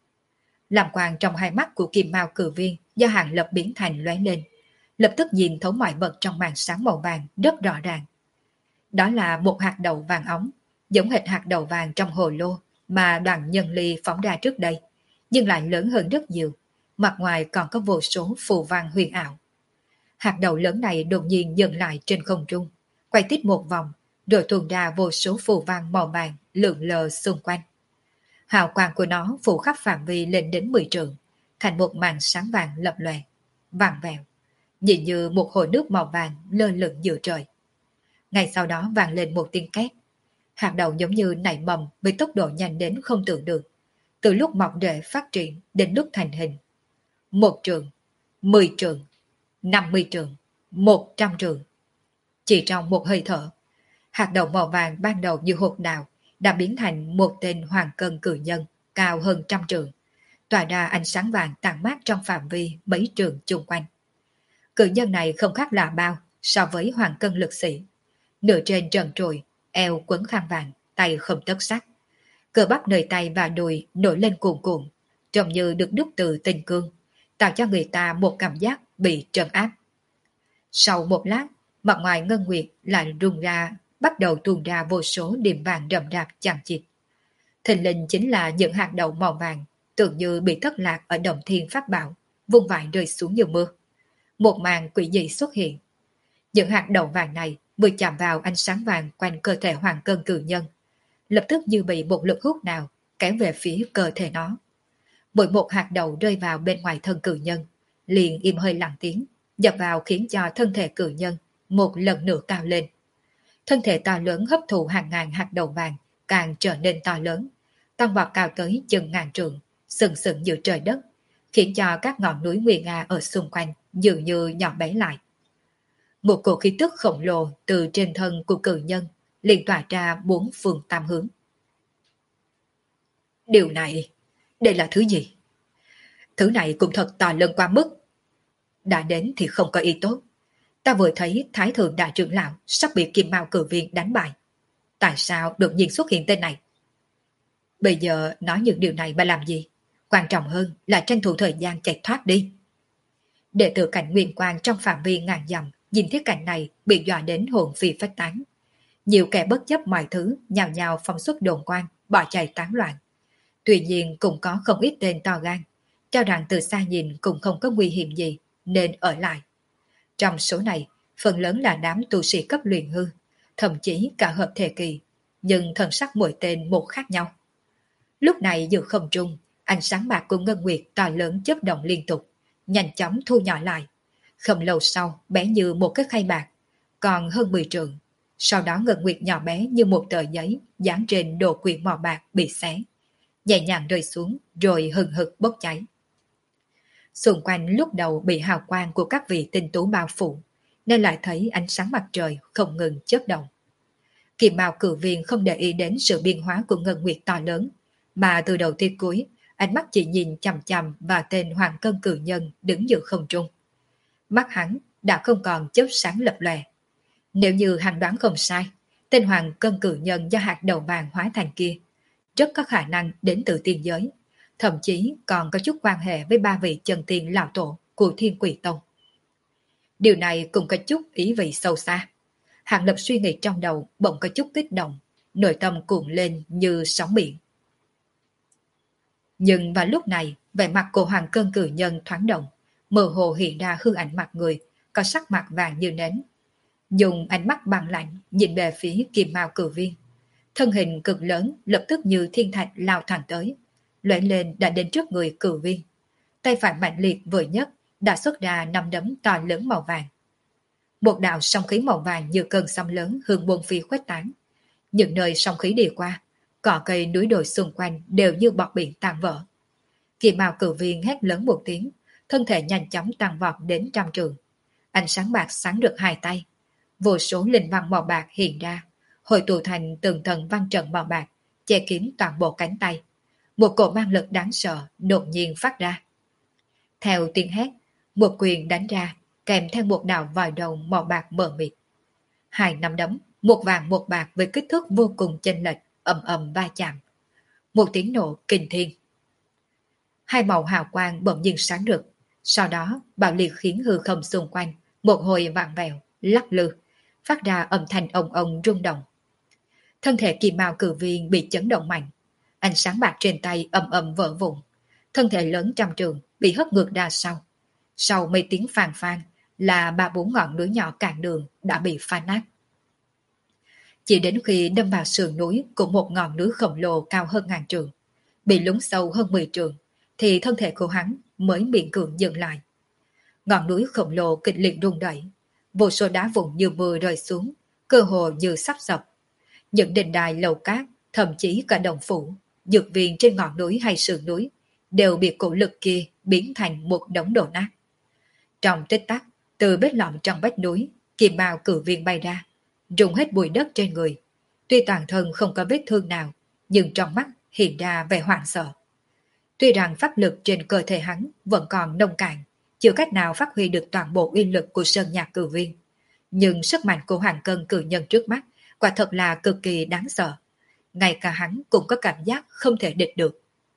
Làm quang trong hai mắt của Kim Mao cử viên do Hàng Lập biến thành lóe lên, lập tức nhìn thấu mọi vật trong màn sáng màu vàng rất rõ ràng. Đó là một hạt đậu vàng óng, giống hệt hạt đậu vàng trong hồ lô mà Đoàn Nhân Ly phóng ra trước đây, nhưng lại lớn hơn rất nhiều, mặt ngoài còn có vô số phù văn huyền ảo. Hạt đậu lớn này đột nhiên dừng lại trên không trung, quay tít một vòng, rồi tuôn ra vô số phù văn màu vàng lượn lờ xung quanh. Hào quang của nó phủ khắp phạm vi lên đến 10 trượng, thành một màn sáng vàng lập lòe, vàng vẹo, nhìn như một hồ nước màu vàng lơ lửng giữa trời. Ngay sau đó vang lên một tiếng két. Hạt đậu giống như nảy mầm với tốc độ nhanh đến không tưởng được, từ lúc mọc rễ phát triển đến lúc thành hình. 1 trượng, 10 trượng, 50 trượng, 100 trượng. Chỉ trong một hơi thở, hạt đậu màu vàng ban đầu như hột đào đã biến thành một tên hoàng cân cử nhân cao hơn 100 trượng, tỏa ra ánh sáng vàng tàn mát trong phạm vi mấy trượng chung quanh. Cử nhân này không khác là bao so với hoàng cân lực sĩ. Nửa trên trần trụi, eo quấn khăn vàng, tay không tấc sắt. Cơ bắp nơi tay và đùi nổi lên cuồn cuộn, trông như được đúc từ tinh cương, tạo cho người ta một cảm giác bị trấn áp. Sau một lát, mặt ngoài ngân nguyệt lại rung ra, bắt đầu tuôn ra vô số điểm vàng rậm rạp chằng chịt. Thình lình chính là những hạt đậu màu vàng, tưởng như bị thất lạc ở động thiên pháp bảo, vung vãi rơi xuống như mưa. Một màn quỷ dị xuất hiện. Những hạt đậu vàng này vừa chạm vào ánh sáng vàng quanh cơ thể hoàng cân cử nhân, lập tức như bị một lực hút nào kéo về phía cơ thể nó. Mỗi một hạt đậu rơi vào bên ngoài thân cử nhân, liền im hơi lặng tiếng, nhập vào khiến cho thân thể cử nhân một lần nữa cao lên. Thân thể to lớn hấp thụ hàng ngàn hạt đậu vàng càng trở nên to lớn, tăng vọt cao tới chừng ngàn trượng, sừng sững giữa trời đất, khiến cho các ngọn núi nguy nga ở xung quanh dường như nhỏ bé lại. Một cổ khí tức khổng lồ từ trên thân của cử nhân liền tỏa ra bốn phương tám hướng. Điều này, đây là thứ gì? Thứ này cũng thật to lớn quá mức. Đã đến thì không có ý tốt. Ta vừa thấy Thái Thượng Đại Trưởng Lão sắp bị Kim Mao cử viên đánh bại. Tại sao đột nhiên xuất hiện tên này? Bây giờ nói những điều này mà làm gì? Quan trọng hơn là tranh thủ thời gian chạy thoát đi. Đệ tử cảnh Nguyên Quang trong phạm vi ngàn dặm nhìn thấy cảnh này bị dọa đến hồn phi phách tán. Nhiều kẻ bất chấp mọi thứ nhào nhào phóng xuất đồn quan, bỏ chạy tán loạn. Tuy nhiên cũng có không ít tên to gan, cho rằng từ xa nhìn cũng không có nguy hiểm gì nên ở lại. Trong số này, phần lớn là đám tu sĩ cấp luyện hư, thậm chí cả hợp thể kỳ, nhưng thần sắc mỗi tên một khác nhau. Lúc này giữa không trung, ánh sáng bạc của Ngân Nguyệt to lớn chớp động liên tục, nhanh chóng thu nhỏ lại. Không lâu sau, bé như một cái khay bạc, còn hơn 10 trượng. Sau đó Ngân Nguyệt nhỏ bé như một tờ giấy dán trên đồ quyển màu bạc bị xé, nhẹ nhàng rơi xuống rồi hừng hực bốc cháy. Xung quanh lúc đầu bị hào quang của các vị tinh tú bao phủ, nên lại thấy ánh sáng mặt trời không ngừng chớp động. Kim Mao cử viên không để ý đến sự biến hóa của Ngân Nguyệt to lớn, mà từ đầu tới cuối, ánh mắt chỉ nhìn chằm chằm vào tên Hoàng Cân cử nhân đứng giữa không trung. Mắt hắn đã không còn chớp sáng lập lòe. Nếu như hắn đoán không sai, tên Hoàng Cân cử nhân do hạt đầu vàng hóa thành kia rất có khả năng đến từ tiên giới, thậm chí còn có chút quan hệ với ba vị chân tiên lão tổ của Thiên Quỷ Tông. Điều này cũng có chút ý vị sâu xa. Hàng Lập suy nghĩ trong đầu bỗng có chút kích động, nội tâm cuộn lên như sóng biển. Nhưng vào lúc này, vẻ mặt của Hoàng Cân cử nhân thoáng động, mơ hồ hiện ra hư ảnh mặt người, có sắc mặt vàng như nến. Dùng ánh mắt băng lạnh nhìn về phía Kim Mao cử viên. Thân hình cực lớn lập tức như thiên thạch lao thẳng tới, lóe lên đã đến trước người cử viên. Tay phải mạnh liệt vừa nhất đã xuất ra 5 đấm to lớn màu vàng. Một đạo sóng khí màu vàng như cơn sóng lớn hướng buông phi khuếch tán. Những nơi sóng khí đi qua, cỏ cây núi đồi xung quanh đều như bọt biển tan vỡ. Kim Mao cử viên hét lớn một tiếng, thân thể nhanh chóng tăng vọt đến 100 trượng. Ánh sáng bạc sáng được hai tay, vô số linh văn màu bạc hiện ra, hội tụ thành từng tầng văn trận màu bạc, che kín toàn bộ cánh tay. Một cổ mang lực đáng sợ đột nhiên phát ra. Theo tiếng hét, một quyền đánh ra, kèm theo một đạo vòi rồng màu bạc mờ mịt. Hai nắm đấm, một vàng một bạc với kích thước vô cùng chênh lệch, ầm ầm va chạm. Một tiếng nổ kinh thiên. Hai màu hào quang bỗng nhiên sáng rực, sau đó bạo liệt khiến hư không xung quanh một hồi vặn vẹo, lắc lư, phát ra âm thanh ong ong rung động. Thân thể Kim Mao Cử Viên bị chấn động mạnh, ánh sáng bạc trên tay ầm ầm vỡ vụn, thân thể lớn trăm trường bị hất ngược ra sau. Sau mấy tiếng phàn phan là ba bốn ngọn núi nhỏ cản đường đã bị phá nát. Chỉ đến khi đâm vào sườn núi của một ngọn núi khổng lồ cao hơn ngàn trường, bị lún sâu hơn 10 trường, thì thân thể của hắn mới miễn cưỡng dừng lại. Ngọn núi khổng lồ kịch liệt rung đẩy, vô số đá vụn như mưa rơi xuống, cơ hồ như sắp sập. Những đền đài lầu cát, thậm chí cả đồng phủ, dược viên trên ngọn núi hay sườn núi đều bị cổ lực kia biến thành một đống đổ nát. Trong tích tắc, từ vết lõm trong vách núi, Kim Mao Cử Viên bay ra, rụng hết bụi đất trên người. Tuy toàn thân không có vết thương nào, nhưng trong mắt hiện ra vẻ hoảng sợ. Tuy rằng pháp lực trên cơ thể hắn vẫn còn nông cạn, chưa cách nào phát huy được toàn bộ uy lực của Sơn Nhạc Cử Viên, nhưng sức mạnh của Hoàng Cân Cử Nhân trước mắt quả thật là cực kỳ đáng sợ. Ngay cả hắn cũng có cảm giác không thể địch được.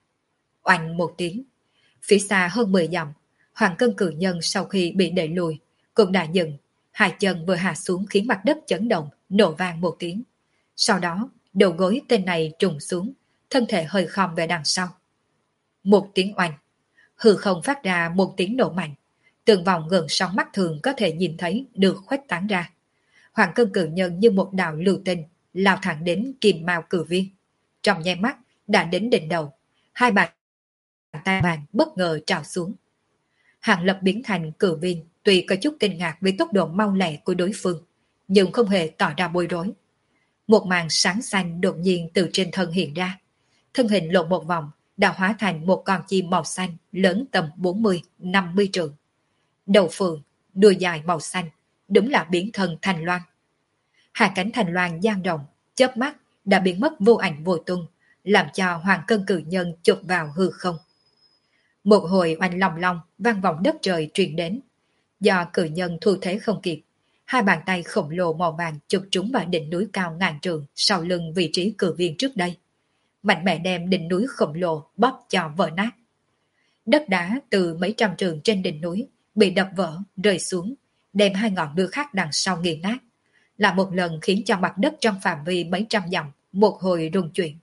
Oanh một tiếng, phía xa hơn 10 dặm, Hoàng Cân Cử Nhân sau khi bị đẩy lùi cũng đã dừng, hai chân vừa hạ xuống khiến mặt đất chấn động, nổ vang một tiếng. Sau đó, đầu gối tên này trùng xuống, thân thể hơi khom về đằng sau. Một tiếng oanh, hư không phát ra một tiếng nổ mạnh, từng vòng gần sóng mắt thường có thể nhìn thấy được khuếch tán ra. Hoàng Cân Cử Nhân như một đạo lưu tinh lao thẳng đến Kim Mao Cử Viên. Trong nháy mắt đã đến đỉnh đầu, hai bàn tay vàng bất ngờ trào xuống. Hàng Lập biến thành Cử Viên tuy có chút kinh ngạc với tốc độ mau lẹ của đối phương, nhưng không hề tỏ ra bối rối. Một màn sáng xanh đột nhiên từ trên thân hiện ra, thân hình lộn một vòng đã hóa thành một con chim màu xanh lớn tầm 40-50 trượng. Đầu phượng, đuôi dài màu xanh, đúng là biến thân Thành Loan. Hai cánh Thành Loan dang rộng, chớp mắt đã biến mất vô ảnh vô tung, làm cho Hoàng Cân Cử Nhân chụp vào hư không. Một hồi oanh long long vang vọng đất trời truyền đến. Do Cử Nhân thu thế không kịp, hai bàn tay khổng lồ màu vàng chụp trúng vào đỉnh núi cao ngàn trượng sau lưng vị trí Cử Viên trước đây, mạnh mẽ đem đỉnh núi khổng lồ bóp cho vỡ nát. Đất đá từ mấy trăm trượng trên đỉnh núi bị đập vỡ rơi xuống, đem hai ngọn núi khác đằng sau nghiền nát, là một lần khiến cho mặt đất trong phạm vi mấy trăm dặm một hồi rung chuyển.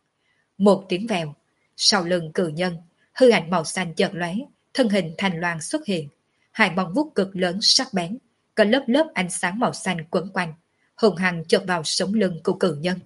Một tiếng vèo, sau lưng Cử Nhân, hư ảnh màu xanh chợt lóe, thân hình Thành Loan xuất hiện, hai móng vuốt cực lớn sắc bén, có lớp lớp ánh sáng màu xanh quấn quanh, hùng hăng chộp vào sống lưng của Cử Nhân.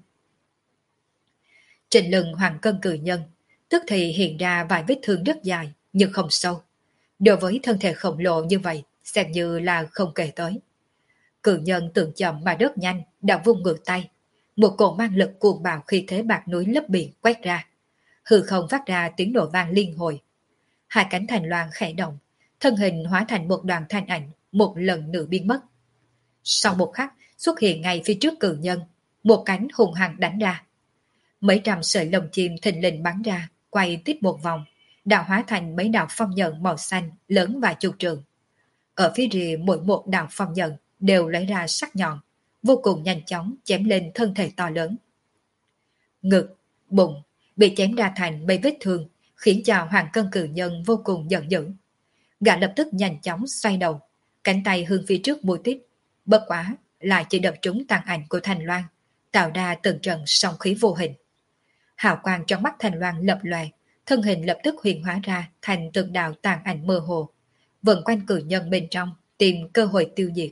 Trên lưng Hoàng Cân Cử Nhân, tức thì hiện ra vài vết thương rất dài nhưng không sâu. Đối với thân thể khổng lồ như vậy, xem như là không kể tới. Cử Nhân tưởng chậm mà rất nhanh, đã vung ngược tay. Một cổ mang lực cuồng bạo khi thế bạc núi lấp biển quét ra. Hư không phát ra tiếng nổ vang liên hồi. Hai cánh Thành Loan khẽ động, thân hình hóa thành một đoàn thanh ảnh, một lần nữa biến mất. Sau một khắc, xuất hiện ngay phía trước Cử Nhân, một cánh hùng hăng đánh ra. Mấy trăm sợi lồng chim thình lình bắn ra, quay tiếp một vòng, đã hóa thành mấy đạo phong nhận màu xanh lớn vài chục trượng. Ở phía rìa mỗi một đạo phong nhận đều lấy ra sắc nhọn, vô cùng nhanh chóng chém lên thân thể to lớn. Ngực, bụng bị chém ra thành mấy vết thương, khiến cho Hoàng Cân Cử Nhân vô cùng giận dữ. Gã lập tức nhanh chóng xoay đầu, cánh tay hướng phía trước mũi tít, bất quá lại chỉ đập trúng tàn ảnh của Thành Loan, tạo ra từng trận sóng khí vô hình. Hào quang trong mắt Thành Loan lập lòe, thân hình lập tức huyền hóa ra thành từng đạo tàn ảnh mơ hồ, vần quanh Cử Nhân bên trong, tìm cơ hội tiêu diệt.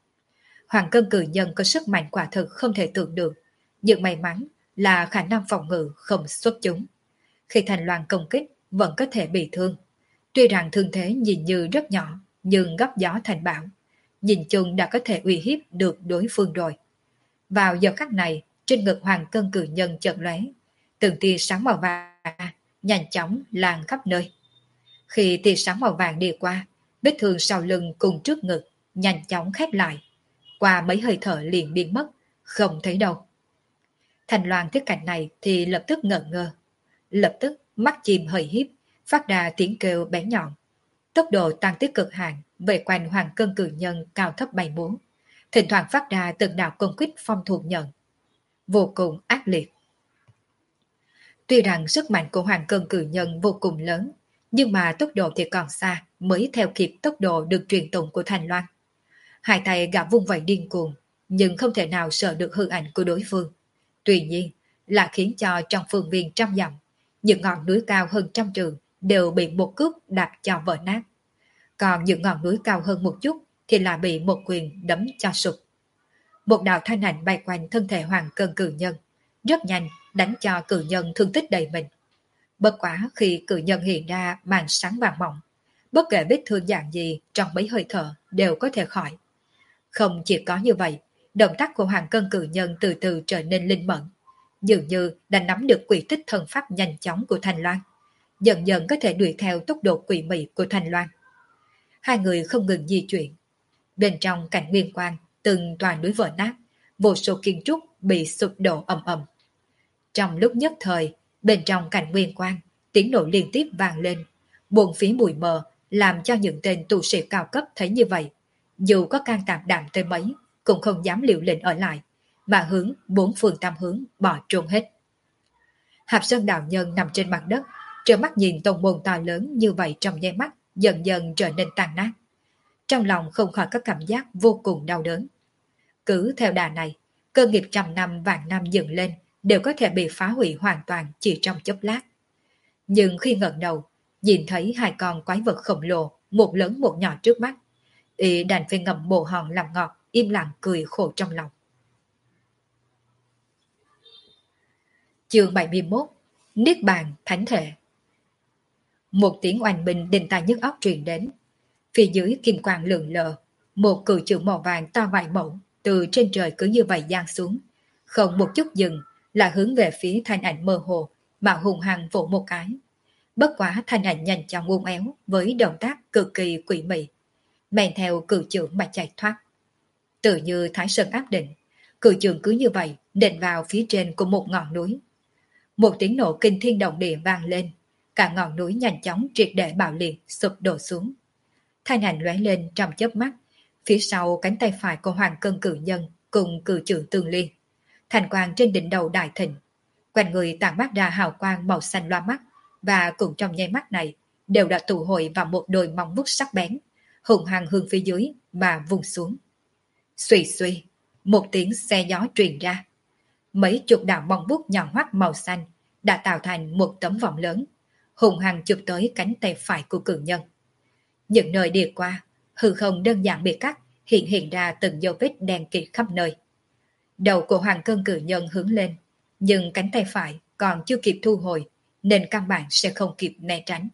Hoàng Cân Cử Nhân có sức mạnh quả thực không thể tưởng được, nhưng may mắn là khả năng phòng ngự không xuất chúng. Khi Thành Loan công kích vẫn có thể bị thương. Tuy rằng thương thế nhìn như rất nhỏ, nhưng gấp gió thành bão, nhìn chung đã có thể uy hiếp được đối phương rồi. Vào giờ khắc này, trên ngực Hoàng Cân Cử Nhân chợt lóe, từng tia sáng màu vàng nhanh chóng lan khắp nơi. Khi tia sáng màu vàng đi qua, vết thương sau lưng cùng trước ngực nhanh chóng khép lại, qua mấy hơi thở liền biến mất, không thấy đâu. Thành Loan thấy cảnh này thì lập tức ngẩn ngơ, lập tức mắt chim hơi híp, phát ra tiếng kêu bén nhọn. Tốc độ tăng tới cực hạn, về quanh Hoàng Cân Cử Nhân cao thấp bay múa, thỉnh thoảng phát ra từng đạo công kích phong thuộc nhận, vô cùng ác liệt. Tuy rằng sức mạnh của Hoàng Cân Cử Nhân vô cùng lớn, nhưng mà tốc độ thì còn xa mới theo kịp tốc độ được truyền tụng của Thành Loan. Hai tay gã vung vẩy điên cuồng, nhưng không thể nào sợ được hư ảnh của đối phương. Tuy nhiên, là khiến cho trong phương viên trăm dặm, những ngọn núi cao hơn trăm trường đều bị một cước đạp cho vỡ nát. Còn những ngọn núi cao hơn một chút thì là bị một quyền đấm cho sụp. Một đạo thanh ảnh bay quanh thân thể Hoàng Cân Cử Nhân, rất nhanh đánh cho cử nhân thương tích đầy mình. Bất quá khi cử nhân hiện ra màn sáng vàng mỏng, bất kể vết thương dạng gì trong mấy hơi thở đều có thể khỏi. Không chỉ có như vậy, động tác của Hoàng Cân Cử Nhân từ từ trở nên linh mẫn, dường như đã nắm được quỷ tích thần pháp nhanh chóng của Thanh Loan, dần dần có thể đuổi theo tốc độ quỷ mị của Thanh Loan. Hai người không ngừng di chuyển. Bên trong cảnh nguyên quang, từng tòa núi vỡ nát, vô số kiến trúc bị sụp đổ ầm ầm. Trong lúc nhất thời, bên trong cảnh nguyên quang, tiếng nổ liên tiếp vang lên, buồn phí mùi mờ làm cho những tên tu sĩ cao cấp thấy như vậy, dù có can đảm đảm tới mấy, cũng không dám liều lĩnh ở lại, mà hướng bốn phương tam hướng bỏ trốn hết. Hạp Sơn đạo nhân nằm trên mặt đất, trợn mắt nhìn tông môn to lớn như vậy trong nháy mắt, dần dần trở nên tan nát. Trong lòng không khỏi có cảm giác vô cùng đau đớn. Cứ theo đà này, cơ nghiệp trăm năm vạn năm dựng lên đều có thể bị phá hủy hoàn toàn chỉ trong chốc lát. Nhưng khi ngẩng đầu, nhìn thấy hai con quái vật khổng lồ, một lớn một nhỏ trước mắt, y đành phải ngậm bồ hòn làm ngọt, im lặng cười khổ trong lòng. Chương 71: Niết bàn thánh thể. Một tiếng oanh minh đình tai nhức óc truyền đến. Phía dưới kim quang lượn lờ, một cự chữ màu vàng to vài mẫu từ trên trời cứ như vậy giáng xuống, không một chút dừng, là hướng về phía thanh ảnh mơ hồ mà hùng hăng vỗ một cái. Bất quá thanh ảnh nhanh chóng uốn éo với động tác cực kỳ quỷ mị, men theo cự chữ mà chạy thoát. Tự như Thái Sơn áp định, cự chữ cứ như vậy nện vào phía trên của một ngọn núi. Một tiếng nổ kinh thiên động địa vang lên, cả ngọn núi nhanh chóng triệt để bạo liệt sụp đổ xuống. Thanh ảnh lóe lên trong chớp mắt, phía sau cánh tay phải của Hoàng Cân Cử Nhân cùng cử chữ tương liên. Thành quang trên đỉnh đầu đại thịnh, quanh người tản mát ra hào quang màu xanh loa mắt, và cũng trong nháy mắt này đều đã tụ hội vào một đôi móng vuốt sắc bén, hùng hăng hướng phía dưới mà vùng xuống. Xuy xuy, một tiếng xe gió truyền ra. Mấy chục đạo móng vuốt nhọn hoắt màu xanh đã tạo thành một tấm vòng lớn, hùng hăng chụp tới cánh tay phải của cử nhân. Những nơi đi qua, hư không đơn giản bị cắt, hiện ra từng dấu vết đen kịt khắp nơi. Đầu của Hoàng Cân Cử Nhân hướng lên, nhưng cánh tay phải còn chưa kịp thu hồi, nên căn bản sẽ không kịp né tránh.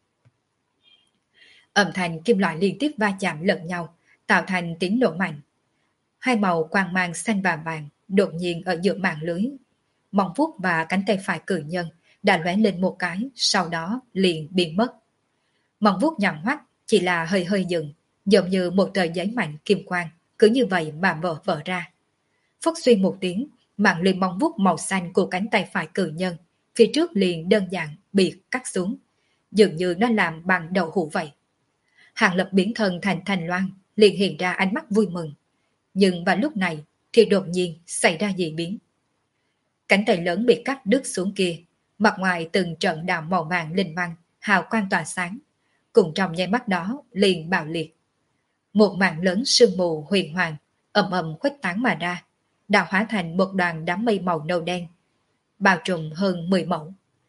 Âm thanh kim loại liên tiếp va chạm lẫn nhau, tạo thành tiếng nổ mạnh. Hai màu quang mang xanh và vàng đột nhiên ở giữa mạng lưới. Móng vuốt và cánh tay phải cử nhân đã lóe lên một cái, sau đó liền biến mất. Móng vuốt nhọn hoắt chỉ là hơi hơi dừng, giống như một tờ giấy mạnh kim quang, cứ như vậy mà vỡ ra. Phốc suy một tiếng, mạng lưới móng vuốt màu xanh của cánh tay phải cử nhân phía trước liền đơn giản bị cắt xuống, dường như nó làm bằng đậu hũ vậy. Hàng Lập biến thân thành Thành Loan, liền hiện ra ánh mắt vui mừng. Nhưng vào lúc này thì đột nhiên xảy ra dị biến. Cánh tay lớn bị cắt đứt xuống kia, mặt ngoài từng trận đạo màu vàng linh văn, hào quang tỏa sáng, cùng trong nháy mắt đó liền bạo liệt. Một mảng lớn sương mù huyền hoàng ầm ầm khuếch tán mà ra, đã hóa thành một đoàn đám mây màu nâu đen, bao trùm hơn 10 mẫu.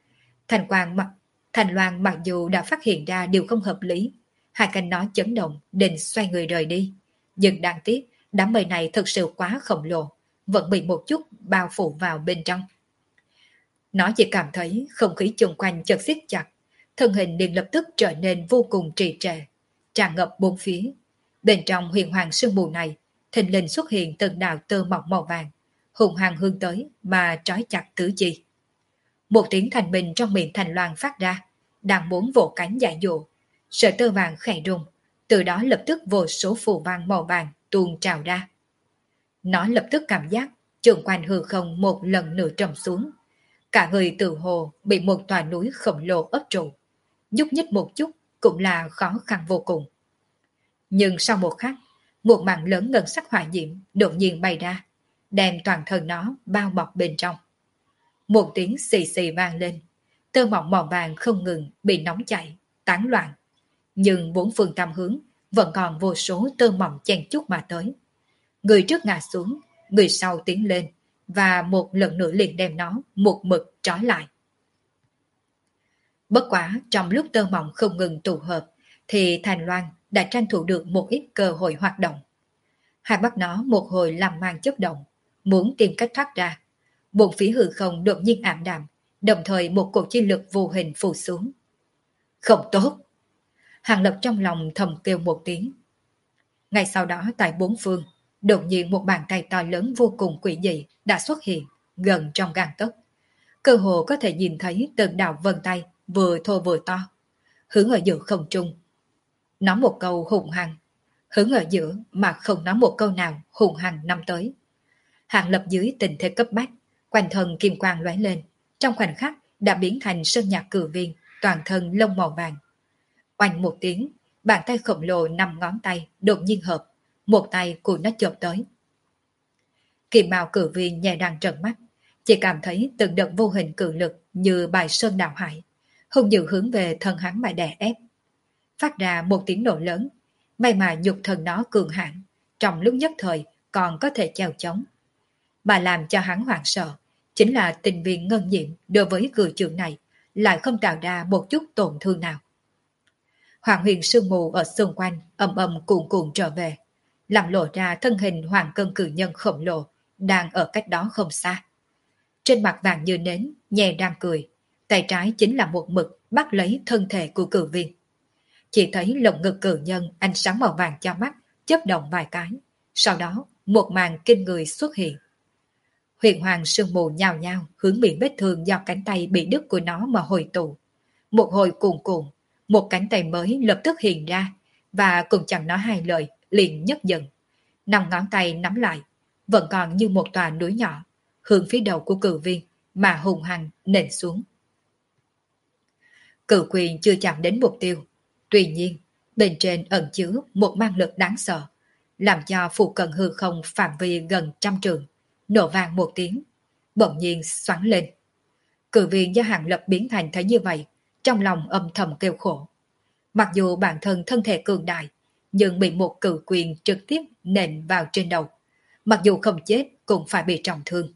Thành Loan mặc dù đã phát hiện ra điều không hợp lý, hai cánh nó chấn động định xoay người rời đi, nhưng đáng tiếc đám mây này thực sự quá khổng lồ, vẫn bị một chút bao phủ vào bên trong. Nó chỉ cảm thấy không khí xung quanh chợt siết chặt, thân hình liền lập tức trở nên vô cùng trì trệ, tràn ngập bốn phía. Bên trong huyền hoàng sương mù này, thình lình xuất hiện từng đạo tơ mỏng màu vàng, hùng hăng hướng tới mà trói chặt tứ chi. Một tiếng thành bình trong miệng Thành Loan phát ra, đang muốn vỗ cánh giải dụ. Sợi tơ vàng khẽ rung, từ đó lập tức vô số phù văn màu vàng tuôn trào ra. Nó lập tức cảm giác trường quanh hư không một lần nữa trầm xuống. Cả người tự hồ bị một tòa núi khổng lồ ấp trụ, nhúc nhích một chút cũng là khó khăn vô cùng. Nhưng sau một khắc, một mảng lớn ngân sắc hỏa diễm đột nhiên bay ra, đem toàn thân nó bao bọc bên trong. Một tiếng xì xì vang lên, tơ mỏng màu vàng không ngừng bị nóng chảy, tán loạn. Nhưng bốn phương tám hướng vẫn còn vô số tơ mỏng chen chúc mà tới. Người trước ngã xuống, người sau tiến lên, và một lần nữa liền đem nó một mực trói lại. Bất quá trong lúc tơ mỏng không ngừng tụ hợp, thì Thành Loan đã tranh thủ được một ít cơ hội hoạt động. Hai mắt nó một hồi làm mang chớp động, muốn tìm cách thoát ra. Bốn phía hư không đột nhiên ảm đạm, đồng thời một cổ chi lực vô hình phù xuống. Không tốt! Hàng Lập trong lòng thầm kêu một tiếng. Ngay sau đó tại bốn phương, đột nhiên một bàn tay to lớn vô cùng quỷ dị đã xuất hiện, gần trong gang tấc. Cơ hồ có thể nhìn thấy từng đạo vân tay vừa thô vừa to, hướng ở giữa không trung. Nói một câu hùng hăng, hướng ở giữa mà không nói một câu nào hùng hăng năm tới. Hàng Lập dưới tình thế cấp bách, quanh thân kim quang lóe lên, trong khoảnh khắc đã biến thành sơn nhạc cử viên, toàn thân lông màu vàng. Oanh một tiếng, bàn tay khổng lồ 5 ngón tay đột nhiên hợp, một tay của nó chộp tới. Kim mao cử viên nhẹ đang trợn mắt, chỉ cảm thấy từng đợt vô hình cự lực như bài sơn đảo hải, hung dữ hướng về thân hắn mà đè ép. Phát ra một tiếng nổ lớn, may mà nhục thần nó cường hãn, trong lúc nhất thời còn có thể chèo chống. Mà làm cho hắn hoảng sợ, chính là tình viên ngân diệm đối với cử trưởng này lại không tạo ra một chút tổn thương nào. Hoàng huyền sương mù ở xung quanh ầm ầm cuồn cuộn trở về, làm lộ ra thân hình hoàng cân cử nhân khổng lồ đang ở cách đó không xa. Trên mặt vàng như nến, nhẹ đang cười, tay trái chính là một mực bắt lấy thân thể của cử viên. Chỉ thấy lồng ngực cử nhân ánh sáng màu vàng cho mắt, chớp động vài cái, sau đó một màn kinh người xuất hiện. Huyền hoàng sương mù nhào nhào hướng miệng vết thương do cánh tay bị đứt của nó mà hồi tụ. Một hồi cuồn cuộn, một cánh tay mới lập tức hiện ra, và cùng chẳng nói hai lời, liền nhấc dần. 5 ngón tay nắm lại, vẫn còn như một tòa núi nhỏ, hướng phía đầu của cử viên mà hùng hăng nện xuống. Cử quyền chưa chạm đến mục tiêu, tuy nhiên bên trên ẩn chứa một mang lực đáng sợ, làm cho phụ cận hư không phạm vi gần 100 trượng, nổ vang một tiếng, bỗng nhiên xoắn lên. Cử viên do Hàng Lập biến thành thấy như vậy, trong lòng âm thầm kêu khổ. Mặc dù bản thân thân thể cường đại, nhưng bị một cử quyền trực tiếp nện vào trên đầu. Mặc dù không chết cũng phải bị trọng thương.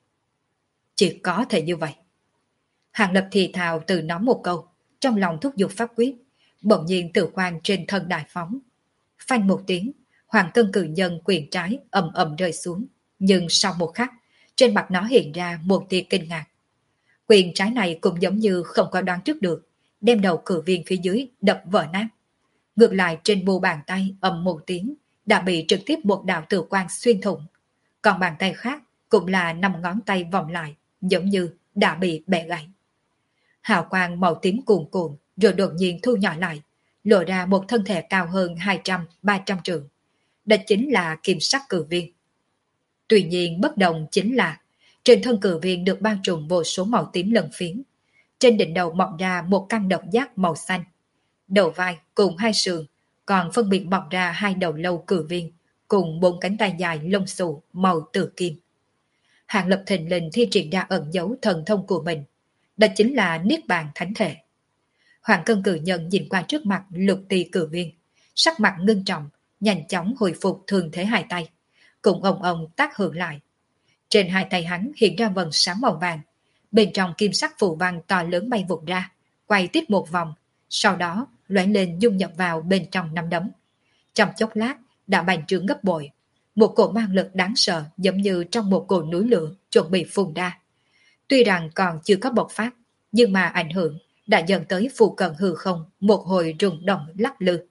Chỉ có thể như vậy. Hàng Lập thì thào từ nói một câu, trong lòng thúc giục pháp quyết, bỗng nhiên tự quan trên thân đại phóng. Phanh một tiếng, hoàng cân cử nhân quyền trái ầm ầm rơi xuống, nhưng sau một khắc, trên mặt nó hiện ra một tia kinh ngạc. Quyền trái này cũng giống như không có đoán trước được, đem đầu cử viên phía dưới đập vỡ nát. Ngược lại trên mu bàn tay ầm một tiếng, đã bị trực tiếp một đạo tử quang xuyên thủng. Còn bàn tay khác cũng là 5 ngón tay vòng lại, giống như đã bị bẻ gãy. Hào quang màu tím cuồn cuộn rồi đột nhiên thu nhỏ lại, lộ ra một thân thể cao hơn 200-300 trượng. Đó chính là kim sắc cử viên. Tuy nhiên bất đồng chính là trên thân cử viên được bao trùm vô số màu tím lân phiến. Trên đỉnh đầu mọc ra một căn độc giác màu xanh. Đầu vai cùng 2 sườn, còn phân biệt mọc ra 2 đầu lâu cử viên, cùng 4 cánh tay dài lông xù màu tử kim. Hàng Lập thình lình thi triển ra ẩn dấu thần thông của mình. Đó chính là Niết Bàn Thánh Thể. Hoàng cân cử nhân nhìn qua trước mặt lục tỳ cử viên, sắc mặt ngưng trọng, nhanh chóng hồi phục thường thế hai tay, cùng ông tác hưởng lại. Trên hai tay hắn hiện ra vầng sáng màu vàng, bên trong kim sắc phù văn to lớn bay vụt ra, quay tiếp một vòng, sau đó loãng lên dung nhập vào bên trong nắm đấm. Trong chốc lát đã bành trướng gấp bội, một cổ mang lực đáng sợ giống như trong một cột núi lửa chuẩn bị phun ra. Tuy rằng còn chưa có bộc phát, nhưng mà ảnh hưởng đã dẫn tới phụ cận hư không một hồi rung động lắc lư.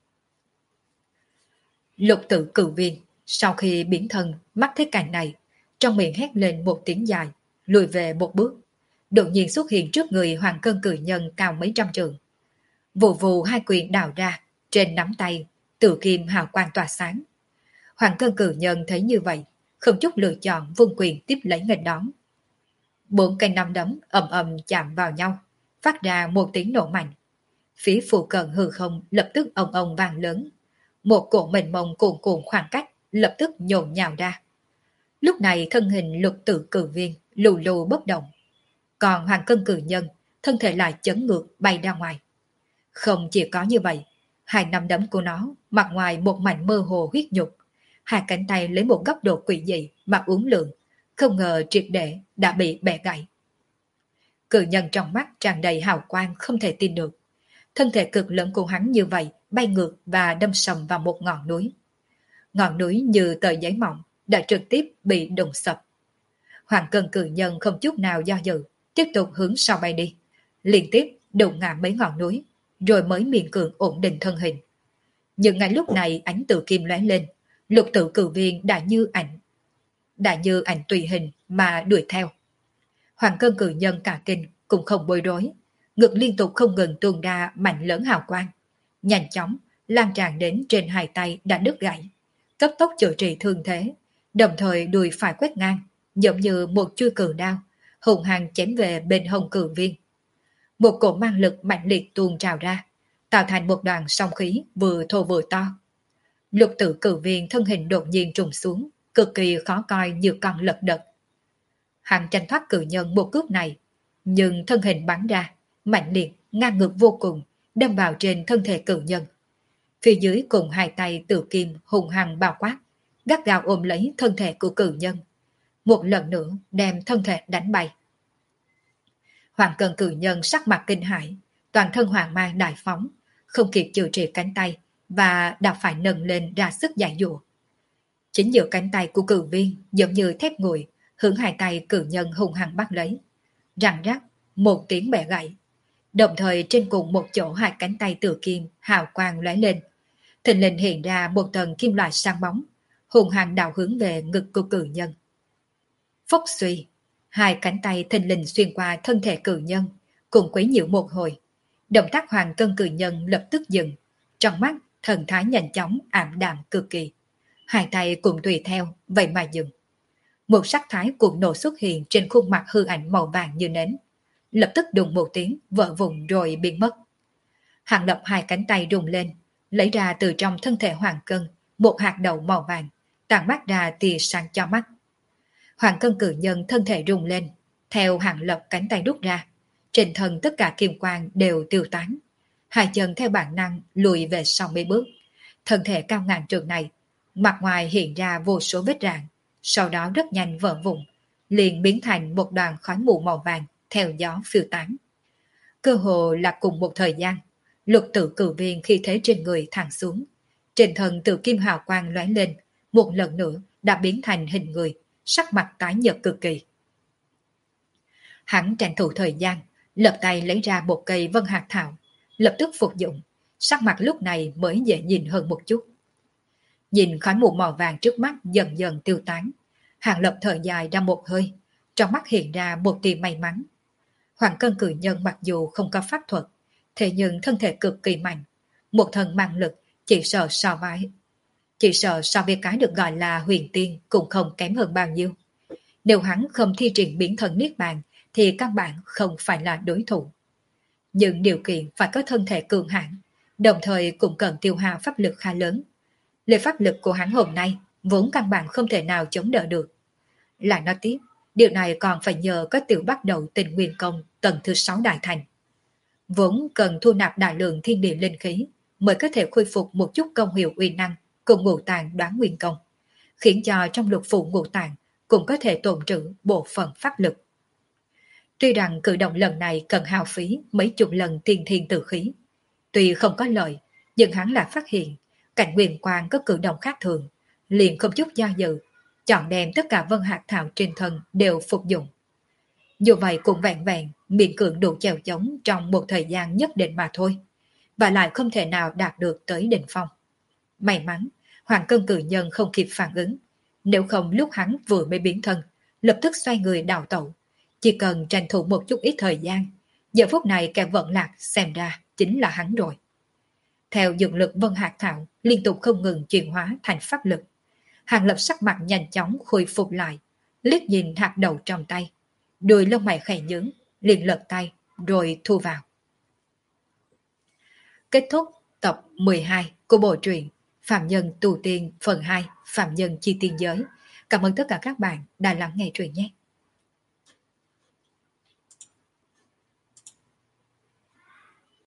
Lục tự cử viên sau khi biến thân mắt thấy cảnh này, trong miệng hét lên một tiếng dài, lùi về một bước, đột nhiên xuất hiện trước người hoàng cân cử nhân cao mấy trăm trượng. Vù vù hai quyền đào ra, trên nắm tay tử kim hào quang tỏa sáng. Hoàng cân cử nhân thấy như vậy, không chút lựa chọn vung quyền tiếp lấy nghênh đón. 4 cây nắm đấm ầm ầm chạm vào nhau, phát ra một tiếng nổ mạnh. Phía phụ cận hư không lập tức ông vang lớn, một cổ mênh mông cuồn cuộn khoảng cách lập tức nhộn nhào ra. Lúc này thân hình lục tự cử viên lù lù bất động, Còn Hoàng Cân Cử Nhân, thân thể lại chấn ngược bay ra ngoài. Không chỉ có như vậy, hai nắm đấm của nó mặt ngoài một mảnh mơ hồ huyết nhục, hai cánh tay lấy một góc độ quỷ dị mà uốn lượn, không ngờ triệt để đã bị bẻ gãy. Cử Nhân trong mắt tràn đầy hào quang không thể tin được. Thân thể cực lớn của hắn như vậy bay ngược và đâm sầm vào một ngọn núi. Ngọn núi như tờ giấy mỏng đã trực tiếp bị đụng sập. Hoàng Cân Cử Nhân không chút nào do dự, tiếp tục hướng sau bay đi, liên tiếp đụng ngã mấy ngọn núi, rồi mới miễn cưỡng ổn định thân hình. Nhưng ngay lúc này ánh tự kim lóe lên, lục tự cử viên đã như ảnh tùy hình mà đuổi theo. Hoàng Cân Cử Nhân cả kinh cũng không bối rối, ngực liên tục không ngừng tuôn ra mạnh lớn hào quang, nhanh chóng lan tràn đến trên hai tay đã đứt gãy, cấp tốc chữa trị thương thế, đồng thời đùi phải quét ngang, giống như một chuôi cử đao, hùng hăng chém về bên hông cử viên. Một cổ mang lực mạnh liệt tuôn trào ra, tạo thành một đoàn song khí vừa thô vừa to. Lục tự cử viên thân hình đột nhiên trùng xuống, cực kỳ khó coi như con lật đật. Hắn tranh thoát cử nhân một cước này, nhưng thân hình bắn ra, mạnh liệt, ngang ngược vô cùng, đâm vào trên thân thể cử nhân. Phía dưới cùng hai tay tự kim hùng hăng bao quát, gắt gao ôm lấy thân thể của cử nhân. Một lần nữa đem thân thể đánh bay. Hoàng Cân Cử Nhân sắc mặt kinh hãi, toàn thân hoàng mang đại phóng, không kịp chịu trị cánh tay và đã phải nâng lên ra sức giải dụa. Chính giữa cánh tay của cử viên giống như thép nguội, hướng hai tay cử nhân hung hăng bắt lấy. Răng rắc, một tiếng bẻ gãy. Đồng thời trên cùng một chỗ hai cánh tay tự kim hào quang lóe lên. Thình lình hiện ra một tầng kim loại sáng bóng, hung hăng đảo hướng về ngực của cử nhân. Phốc suy, hai cánh tay thình lình xuyên qua thân thể cử nhân, cùng quấy nhiễu một hồi. Động tác Hoàng Cân Cử Nhân lập tức dừng, trong mắt thần thái nhanh chóng ảm đạm cực kỳ. Hai tay cùng tùy theo, vậy mà dừng. Một sắc thái cuồng nổ xuất hiện trên khuôn mặt hư ảnh màu vàng như nến, lập tức đùng một tiếng vỡ vụn rồi biến mất. Hàng Lập hai cánh tay rung lên, lấy ra từ trong thân thể Hoàng Cân một hạt đậu màu vàng, tàn mắt ra tia sáng cho mắt. Hoàng Cân Cử Nhân thân thể rung lên, theo Hàng Lập cánh tay rút ra, trên thân tất cả kim quang đều tiêu tán. Hai chân theo bản năng lùi về sau mấy bước. Thân thể cao ngàn trượng này, mặt ngoài hiện ra vô số vết rạn, sau đó rất nhanh vỡ vụn, liền biến thành một đoàn khói mù màu vàng theo gió phiêu tán. Cơ hồ là cùng một thời gian, lục tự cử viên khi thế trên người thẳng xuống. Trên thân tự kim hào quang lóe lên, một lần nữa đã biến thành hình người, sắc mặt tái nhợt cực kỳ. Hắn tranh thủ thời gian, lập tay lấy ra một cây vân hạt thảo, lập tức phục dụng, sắc mặt lúc này mới dễ nhìn hơn một chút. Nhìn khói mù màu vàng trước mắt dần dần tiêu tán, Hàng Lập thở dài ra một hơi, trong mắt hiện ra một tia may mắn. Hoàng Cân Cử Nhân mặc dù không có pháp thuật, thế nhưng thân thể cực kỳ mạnh, một thần mang lực chỉ sợ so với cái được gọi là huyền tiên cũng không kém hơn bao nhiêu. Nếu hắn không thi triển biến thần niết bàn thì căn bản không phải là đối thủ. Nhưng điều kiện phải có thân thể cường hãn, đồng thời cũng cần tiêu hao pháp lực khá lớn. Lời pháp lực của hắn hôm nay vốn căn bản không thể nào chống đỡ được. Lại nói tiếp, điều này còn phải nhờ có tiểu bắt đầu Tình Nguyên Công tầng thứ 6 đại thành. Vốn cần thu nạp đại lượng thiên địa linh khí mới có thể khôi phục một chút công hiệu uy năng cùng ngũ tạng Đoán Nguyên Công, khiến cho trong lục phủ ngũ tạng cũng có thể tồn trữ bộ phận pháp lực. Tuy rằng cử động lần này cần hao phí mấy chục lần tiên thiên tử khí, tuy không có lợi, nhưng hắn lại phát hiện cảnh Nguyên Quang có cử động khác thường, liền không chút do dự, chọn đem tất cả vân hạt thảo trên thân đều phục dụng. Dù vậy cũng vẹn vẹn miễn cưỡng đủ chèo chống trong một thời gian nhất định mà thôi, và lại không thể nào đạt được tới đỉnh phong. May mắn, Hoàng Cân Cử Nhân không kịp phản ứng, nếu không lúc hắn vừa mới biến thân, lập tức xoay người đào tẩu, chỉ cần tranh thủ một chút ít thời gian, giờ phút này kẻ vận lạc xem ra chính là hắn rồi. Theo dược lực vân hạt thảo liên tục không ngừng chuyển hóa thành pháp lực, Hàng Lập sắc mặt nhanh chóng khôi phục lại, liếc nhìn hạt đậu trong tay, đuôi lông mày khẽ nhướng, liền lật tay rồi thu vào. Kết thúc tập 12 của bộ truyện Phạm Nhân Tu Tiên phần 2 Phạm Nhân Chi Tiên Giới. Cảm ơn tất cả các bạn đã lắng nghe truyện nhé.